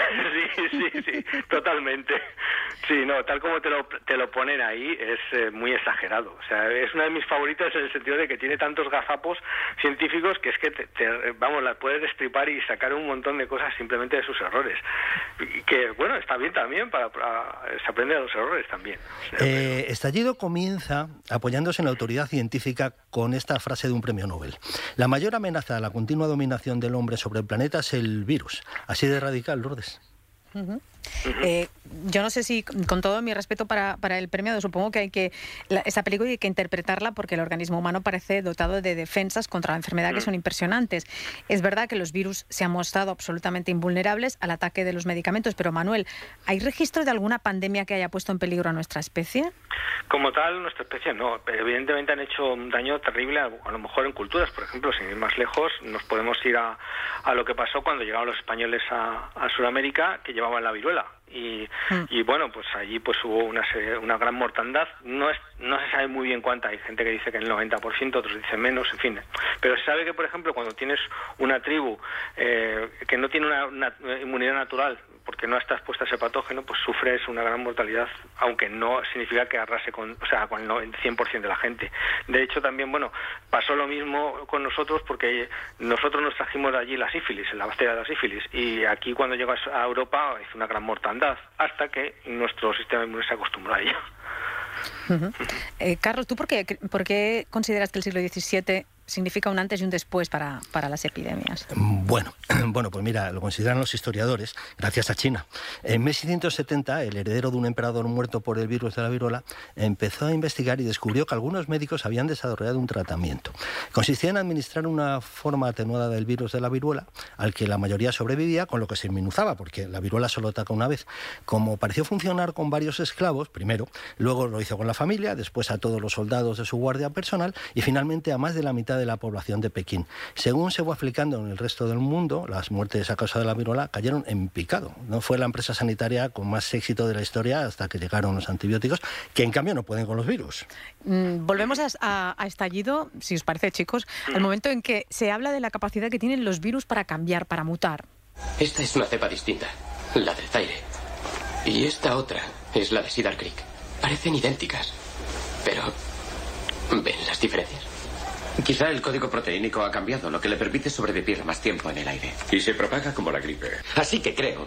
Sí, sí, sí, totalmente. Sí, no, tal como te lo, te lo ponen ahí es eh, muy exagerado. O sea, es una de mis favoritas en el sentido de que tiene tantos gazapos científicos que es que, te, te, vamos, la puedes destripar y sacar un montón de cosas simplemente de sus errores. Y que, bueno, está bien también, para, para se aprende de los errores también. O sea, eh, pero... Estallido comienza apoyándose en la autoridad científica con esta frase de un premio Nobel. La mayor amenaza a la continua dominación del hombre sobre el planeta es el virus. Así de radical, Lourdes. Uh-huh. Eh, yo no sé si, con todo mi respeto para, para el premio, supongo que hay que la, esa película hay que interpretarla porque el organismo humano parece dotado de defensas contra la enfermedad que son impresionantes. Es verdad que los virus se han mostrado absolutamente invulnerables al ataque de los medicamentos, pero Manuel, ¿hay registros de alguna pandemia que haya puesto en peligro a nuestra especie? Como tal, nuestra especie no. Evidentemente han hecho un daño terrible, a, a lo mejor en culturas, por ejemplo, sin ir más lejos, nos podemos ir a, a lo que pasó cuando llegaron los españoles a, a Sudamérica, que llevaban la viruela. Y, mm. y bueno, pues allí pues hubo una, una gran mortandad. No es, no se sabe muy bien cuánta. Hay gente que dice que el noventa por ciento, otros dicen menos, en fin. Pero se sabe que, por ejemplo, cuando tienes una tribu eh, que no tiene una, una inmunidad natural, porque no está expuesta a ese patógeno, pues sufres una gran mortalidad, aunque no significa que arrase con, o sea, con el cien por ciento de la gente. De hecho, también, bueno, pasó lo mismo con nosotros, porque nosotros nos trajimos de allí la sífilis, la bacteria de la sífilis, y aquí cuando llegas a Europa es una gran mortandad, hasta que nuestro sistema inmune se acostumbró a ella. Uh-huh. eh, Carlos, ¿tú por qué, por qué consideras que el siglo diecisiete significa un antes y un después para, para las epidemias? Bueno, bueno, pues mira, lo consideran los historiadores, gracias a China. En mil seiscientos setenta, el heredero de un emperador muerto por el virus de la viruela empezó a investigar y descubrió que algunos médicos habían desarrollado un tratamiento. Consistía en administrar una forma atenuada del virus de la viruela, al que la mayoría sobrevivía, con lo que se inmunizaba, porque la viruela solo ataca una vez. Como pareció funcionar con varios esclavos, primero, luego lo hizo con la familia, después a todos los soldados de su guardia personal y finalmente a más de la mitad de la población de Pekín. Según se fue aplicando en el resto del mundo, las muertes a causa de la viruela cayeron en picado. No fue la empresa sanitaria con más éxito de la historia hasta que llegaron los antibióticos, que en cambio no pueden con los virus. Mm, volvemos a, a, a estallido, si os parece, chicos, al momento en que se habla de la capacidad que tienen los virus para cambiar, para mutar. Esta es una cepa distinta, la del Zaire. Y esta otra es la de Cedar Creek. Parecen idénticas, pero ¿ven las diferencias? Quizá el código proteínico ha cambiado, lo que le permite sobrevivir más tiempo en el aire. Y se propaga como la gripe. Así que creo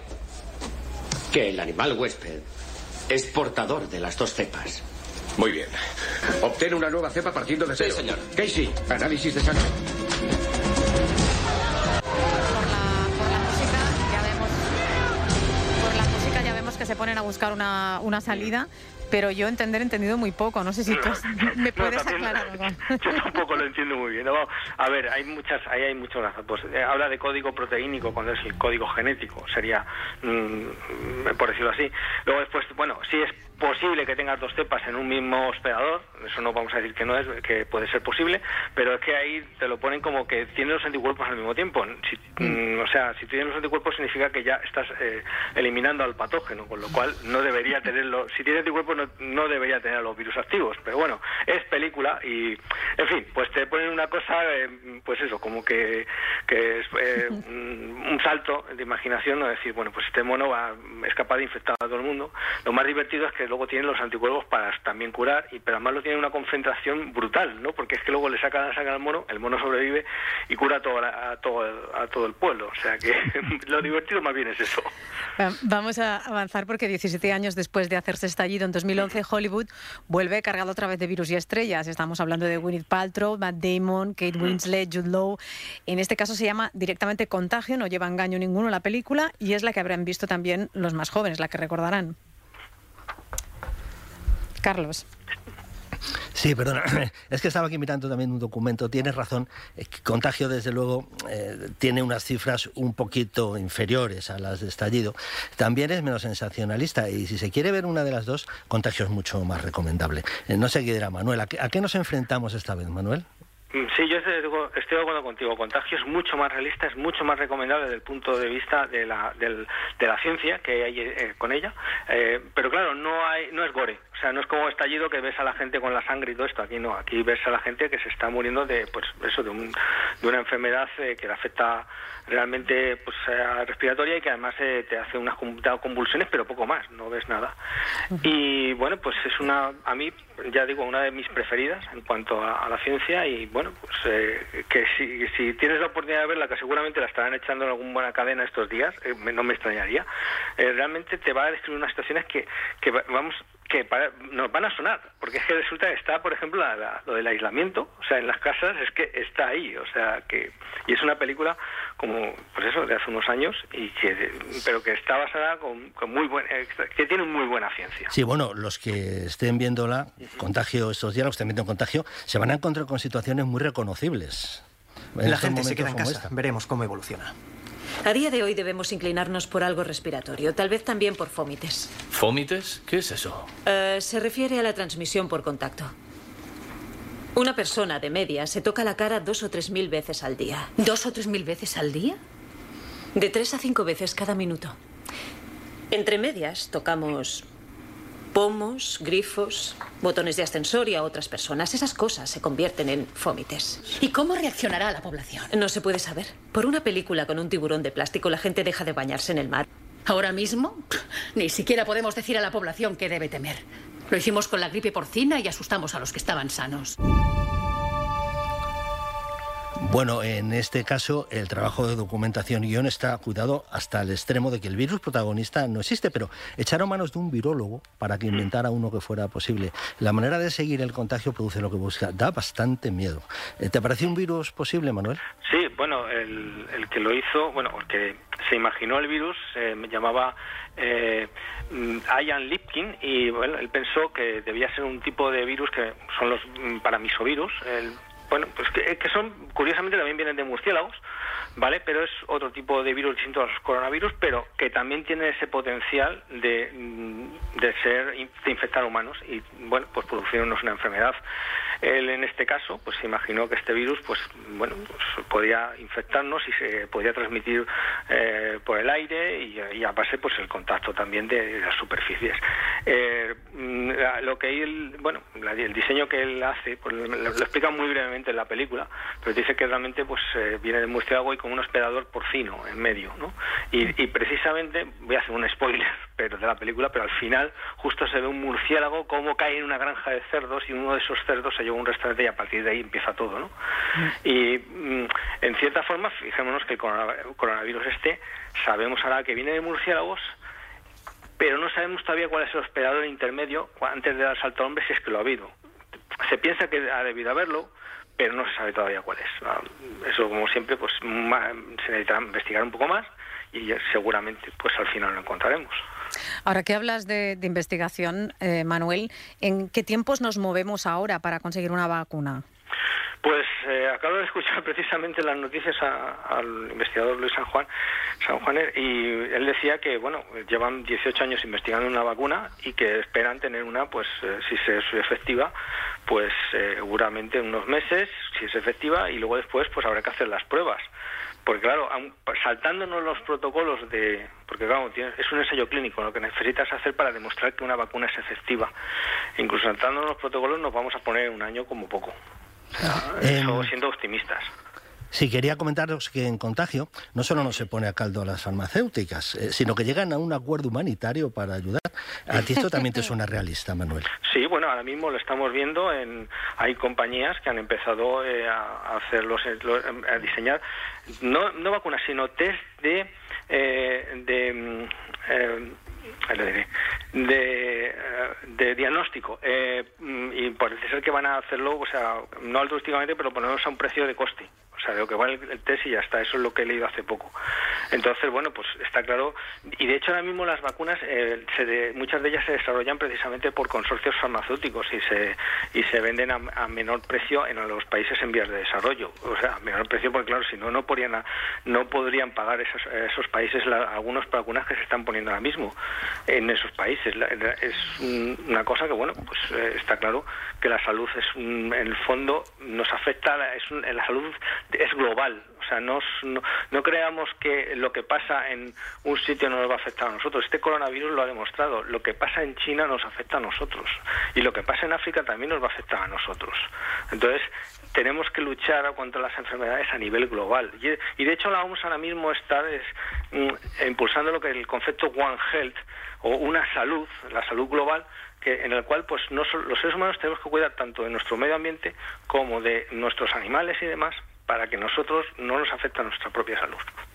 que el animal huésped es portador de las dos cepas. Muy bien. Obtén una nueva cepa partiendo de cero. Sí, señor. Casey, análisis de sangre. Que se ponen a buscar una, una salida. pero yo entender he entendido muy poco. No sé si tú has- me puedes también, aclarar algo. Yo tampoco lo entiendo muy bien. ¿no? A ver, hay muchas, ahí hay muchos razón. Pues eh, habla de código proteínico cuando es el código genético, sería, mm, por decirlo así. Luego después, bueno, sí es posible que tengas dos cepas en un mismo hospedador, eso no vamos a decir que no es, que puede ser posible, pero es que ahí te lo ponen como que tienes los anticuerpos al mismo tiempo. Si, mm, o sea, si tienes los anticuerpos significa que ya estás eh, eliminando al patógeno, con lo cual no debería tenerlo, si tiene anticuerpos no, no debería tener los virus activos, pero bueno, es película y, en fin, pues te ponen una cosa, eh, pues eso, como que, que es eh, un, un salto de imaginación, no decir, bueno, pues este mono va, es capaz de infectar a todo el mundo. Lo más divertido es que luego tienen los anticuerpos para también curar, y pero además lo tienen una concentración brutal, ¿no? Porque es que luego le sacan la sangre al mono, el mono sobrevive y cura a todo, a todo, a todo el pueblo. O sea que lo divertido más bien es eso. Va- Vamos a avanzar porque diecisiete años después de hacerse estallido en dos mil once, Hollywood vuelve cargado otra vez de virus y estrellas. Estamos hablando de Gwyneth Paltrow, Matt Damon, Kate Winslet, Jude Law. En este caso se llama directamente Contagio, no lleva engaño ninguno la película, y es la que habrán visto también los más jóvenes, la que recordarán. Carlos. Sí, perdona, es que estaba aquí mirando también un documento. Tienes razón, eh, Contagio desde luego eh, tiene unas cifras un poquito inferiores a las de Estallido. También es menos sensacionalista, y si se quiere ver una de las dos, Contagio es mucho más recomendable. Eh, no sé qué dirá Manuel. ¿A qué, a qué nos enfrentamos esta vez, Manuel? Sí, yo estoy, estoy de acuerdo contigo. Contagio es mucho más realista, es mucho más recomendable desde el punto de vista de la, del, de la ciencia que hay eh, con ella. Eh, pero claro, no hay, no es gore. O sea, no es como Estallido, que ves a la gente con la sangre y todo esto. Aquí no, aquí ves a la gente que se está muriendo de, pues, eso, de, un, de una enfermedad eh, que le afecta realmente, pues, a respiratoria, y que además eh, te hace unas convulsiones, pero poco más, no ves nada. Y bueno, pues es una, a mí, ya digo, una de mis preferidas en cuanto a, a la ciencia, y bueno, pues eh, que si, si tienes la oportunidad de verla, que seguramente la estarán echando en alguna buena cadena estos días, eh, me- no me extrañaría, eh, realmente te va a describir unas situaciones que, que va- vamos, que para- nos van a sonar, porque es que resulta que está, por ejemplo, la- la- lo del aislamiento, o sea, en las casas es que está ahí, o sea, que, y es una película como, pues eso, de hace unos años, y que, pero que está basada con, con muy buena, que tiene muy buena ciencia. Sí, bueno, los que estén viéndola, Contagio estos días, los que estén viendo Contagio, se van a encontrar con situaciones muy reconocibles. En La estos gente se momentos queda en como casa. esta. Veremos cómo evoluciona. A día de hoy debemos inclinarnos por algo respiratorio, tal vez también por fómites. ¿Fómites? ¿Qué es eso? Eh, se refiere a la transmisión por contacto. Una persona de media se toca la cara dos o tres mil veces al día. ¿Dos o tres mil veces al día? De tres a cinco veces cada minuto. Entre medias tocamos pomos, grifos, botones de ascensor y a otras personas. Esas cosas se convierten en fómites. ¿Y cómo reaccionará la población? No se puede saber. Por una película con un tiburón de plástico, la gente deja de bañarse en el mar. ¿Ahora mismo? Ni siquiera podemos decir a la población qué debe temer. Lo hicimos con la gripe porcina y asustamos a los que estaban sanos. Bueno, en este caso el trabajo de documentación y guión está cuidado hasta el extremo de que el virus protagonista no existe, pero echaron manos de un virólogo para que inventara uno que fuera posible. La manera de seguir el contagio produce lo que busca. Da bastante miedo. ¿Te pareció un virus posible, Manuel? Sí, bueno, el, el que lo hizo, bueno, el que se imaginó el virus, eh, me llamaba eh, Ian Lipkin, y bueno, él pensó que debía ser un tipo de virus que son los mm, paramisovirus. El, bueno, pues que, que son, curiosamente también vienen de murciélagos, ¿vale? Pero es otro tipo de virus distinto a los coronavirus, pero que también tiene ese potencial de, de ser, de infectar humanos, y bueno, pues producirnos una enfermedad. Él, en este caso, pues se imaginó que este virus, pues bueno, pues podía infectarnos y se podía transmitir eh, por el aire, y, y a base, pues el contacto también de, de las superficies. Eh, lo que él, bueno, la, el diseño que él hace, pues lo, lo explica muy brevemente en la película, pero dice que realmente, pues eh, viene de murciélago y con un hospedador porcino en medio, ¿no? Y, y precisamente, voy a hacer un spoiler, pero de la película, pero al final justo se ve un murciélago como cae en una granja de cerdos, y uno de esos cerdos se lleva a un restaurante, y a partir de ahí empieza todo, ¿no? Mm. Y mm, en cierta forma, fijémonos que el coronavirus este, sabemos ahora que viene de murciélagos, pero no sabemos todavía cuál es el hospedador intermedio antes de dar salto al hombre, si es que lo ha habido. Se piensa que ha debido haberlo, pero no se sabe todavía cuál es. Eso, como siempre, pues se necesitará investigar un poco más, y seguramente pues al final lo encontraremos. Ahora que hablas de, de investigación, eh, Manuel, ¿en qué tiempos nos movemos ahora para conseguir una vacuna? Pues eh, acabo de escuchar precisamente las noticias a, al investigador Luis San Juan, San Juaner, y él decía que, bueno, llevan dieciocho años investigando una vacuna y que esperan tener una, pues, eh, si es efectiva, pues eh, seguramente en unos meses, si es efectiva, y luego después, pues habrá que hacer las pruebas. Porque claro, aun, saltándonos los protocolos de... Porque claro, tiene, es un ensayo clínico lo que necesitas hacer para demostrar que una vacuna es efectiva. Incluso saltándonos los protocolos nos vamos a poner un año como poco. O sea, eh, siendo optimistas. Sí, quería comentaros que en Contagio no solo no se pone a caldo a las farmacéuticas, eh, sino que llegan a un acuerdo humanitario para ayudar. ¿A ti esto también te suena realista, Manuel? Sí, bueno, ahora mismo lo estamos viendo. En, hay compañías que han empezado eh, a hacer los, a diseñar no, no vacunas, sino test de eh, de eh, de, de diagnóstico eh, y parece ser que van a hacerlo, o sea, no altruísticamente, pero ponernos a un precio de coste. O sea, de lo que vale el test y ya está. Eso es lo que he leído hace poco. Entonces, bueno, pues está claro. Y de hecho ahora mismo las vacunas, eh, se de, muchas de ellas se desarrollan precisamente por consorcios farmacéuticos y se y se venden a, a menor precio en los países en vías de desarrollo. O sea, a menor precio porque, claro, si no, no podrían, a, no podrían pagar esos, esos países la, algunas vacunas que se están poniendo ahora mismo en esos países. La, es una cosa que, bueno, pues eh, está claro que la salud es un, en el fondo nos afecta, es un, la salud es global. O sea, no, no, no creamos que lo que pasa en un sitio no nos va a afectar a nosotros. Este coronavirus lo ha demostrado. Lo que pasa en China nos afecta a nosotros. Y lo que pasa en África también nos va a afectar a nosotros. Entonces, tenemos que luchar contra las enfermedades a nivel global. Y, y de hecho, la OMS ahora mismo está es, mm, impulsando lo que es el concepto One Health, o una salud, la salud global, que en el cual pues no solo, los seres humanos tenemos que cuidar tanto de nuestro medio ambiente como de nuestros animales y demás, para que nosotros no nos afecte a nuestra propia salud.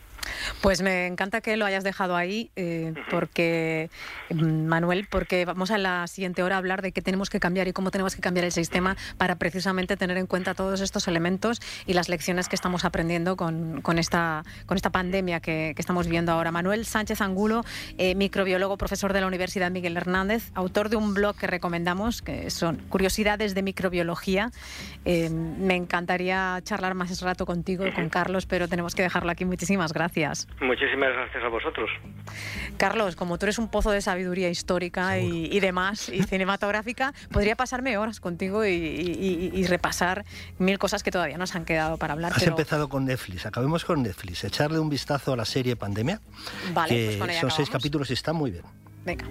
Pues me encanta que lo hayas dejado ahí, eh, porque Manuel, porque vamos a la siguiente hora a hablar de qué tenemos que cambiar y cómo tenemos que cambiar el sistema para precisamente tener en cuenta todos estos elementos y las lecciones que estamos aprendiendo con, con, esta, con esta pandemia que, que estamos viviendo ahora. Manuel Sánchez Angulo, eh, microbiólogo, profesor de la Universidad Miguel Hernández, autor de un blog que recomendamos, que son Curiosidades de Microbiología. Eh, me encantaría charlar más rato contigo y con Carlos, pero tenemos que dejarlo aquí. Muchísimas gracias. Muchísimas gracias a vosotros. Carlos, como tú eres un pozo de sabiduría histórica y, y demás, y cinematográfica, podría pasarme horas contigo y, y, y repasar mil cosas que todavía nos han quedado para hablar. Has pero... empezado con Netflix, acabemos con Netflix. Echarle un vistazo a la serie Pandemia, vale, que pues con ella son acabamos. seis capítulos y está muy bien. Venga.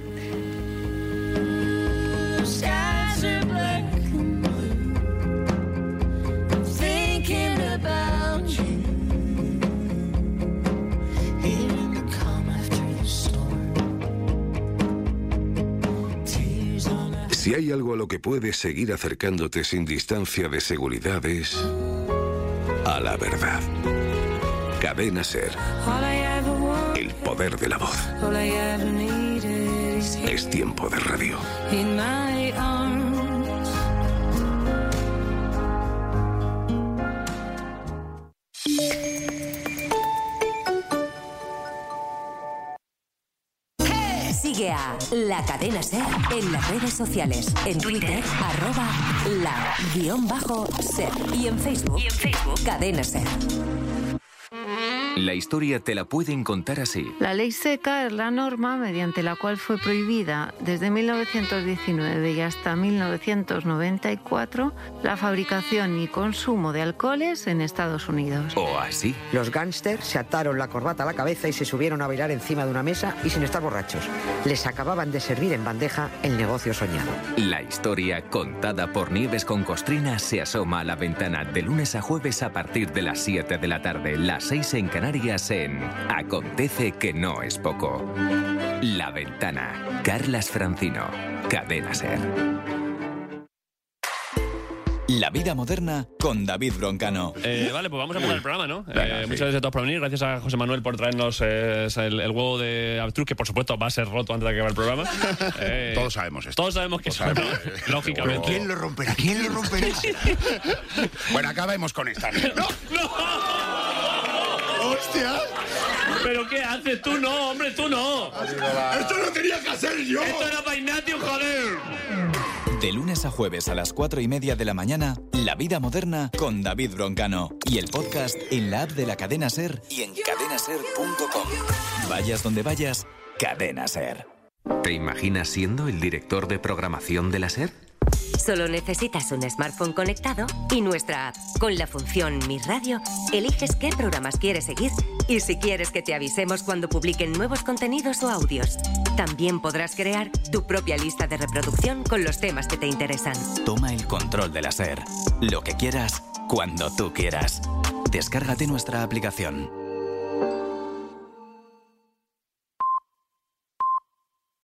Si hay algo a lo que puedes seguir acercándote sin distancia de seguridad es a la verdad. Cadena SER. El poder de la voz. Es tiempo de radio. Sigue a La Cadena SER en las redes sociales. En Twitter, arroba la guión bajo SER. Y en Facebook, y en Facebook Cadena SER. La historia te la pueden contar así. La ley seca es la norma mediante la cual fue prohibida desde mil novecientos diecinueve y hasta mil novecientos noventa y cuatro la fabricación y consumo de alcoholes en Estados Unidos. O así. Los gángsters se ataron la corbata a la cabeza y se subieron a bailar encima de una mesa y sin estar borrachos. Les acababan de servir en bandeja el negocio soñado. La historia contada por Nieves con Costrina se asoma a la ventana de lunes a jueves a partir de las siete de la tarde, las seis en Canarias, en Acontece que no es poco. La Ventana. Carlas Francino. Cadena SER. La vida moderna con David Broncano. Eh, vale, pues vamos a empezar el programa, ¿no? Venga, eh, sí. Muchas gracias a todos por venir. Gracias a José Manuel por traernos eh, el, el huevo de avestruz, que por supuesto va a ser roto antes de que acabe el programa. Eh, todos sabemos esto. Todos sabemos que eso, ¿no? Lógicamente. ¿Quién lo romperá? ¿Quién lo romperá? Bueno, acabemos con esta. ¡No! ¡No! ¡Hostia! ¿Pero qué haces? Tú no, hombre, tú no. ¡Esto lo tenía que hacer yo! ¡Esto era para Ignatius, joder! De lunes a jueves a las cuatro y media de la mañana, La Vida Moderna con David Broncano. Y el podcast en la app de la Cadena SER y en cadena ser punto com. Vayas donde vayas, Cadena SER. ¿Te imaginas siendo el director de programación de la SER? Solo necesitas un smartphone conectado y nuestra app. Con la función Mi Radio, eliges qué programas quieres seguir y si quieres que te avisemos cuando publiquen nuevos contenidos o audios. También podrás crear tu propia lista de reproducción con los temas que te interesan. Toma el control de la SER. Lo que quieras, cuando tú quieras. Descárgate nuestra aplicación.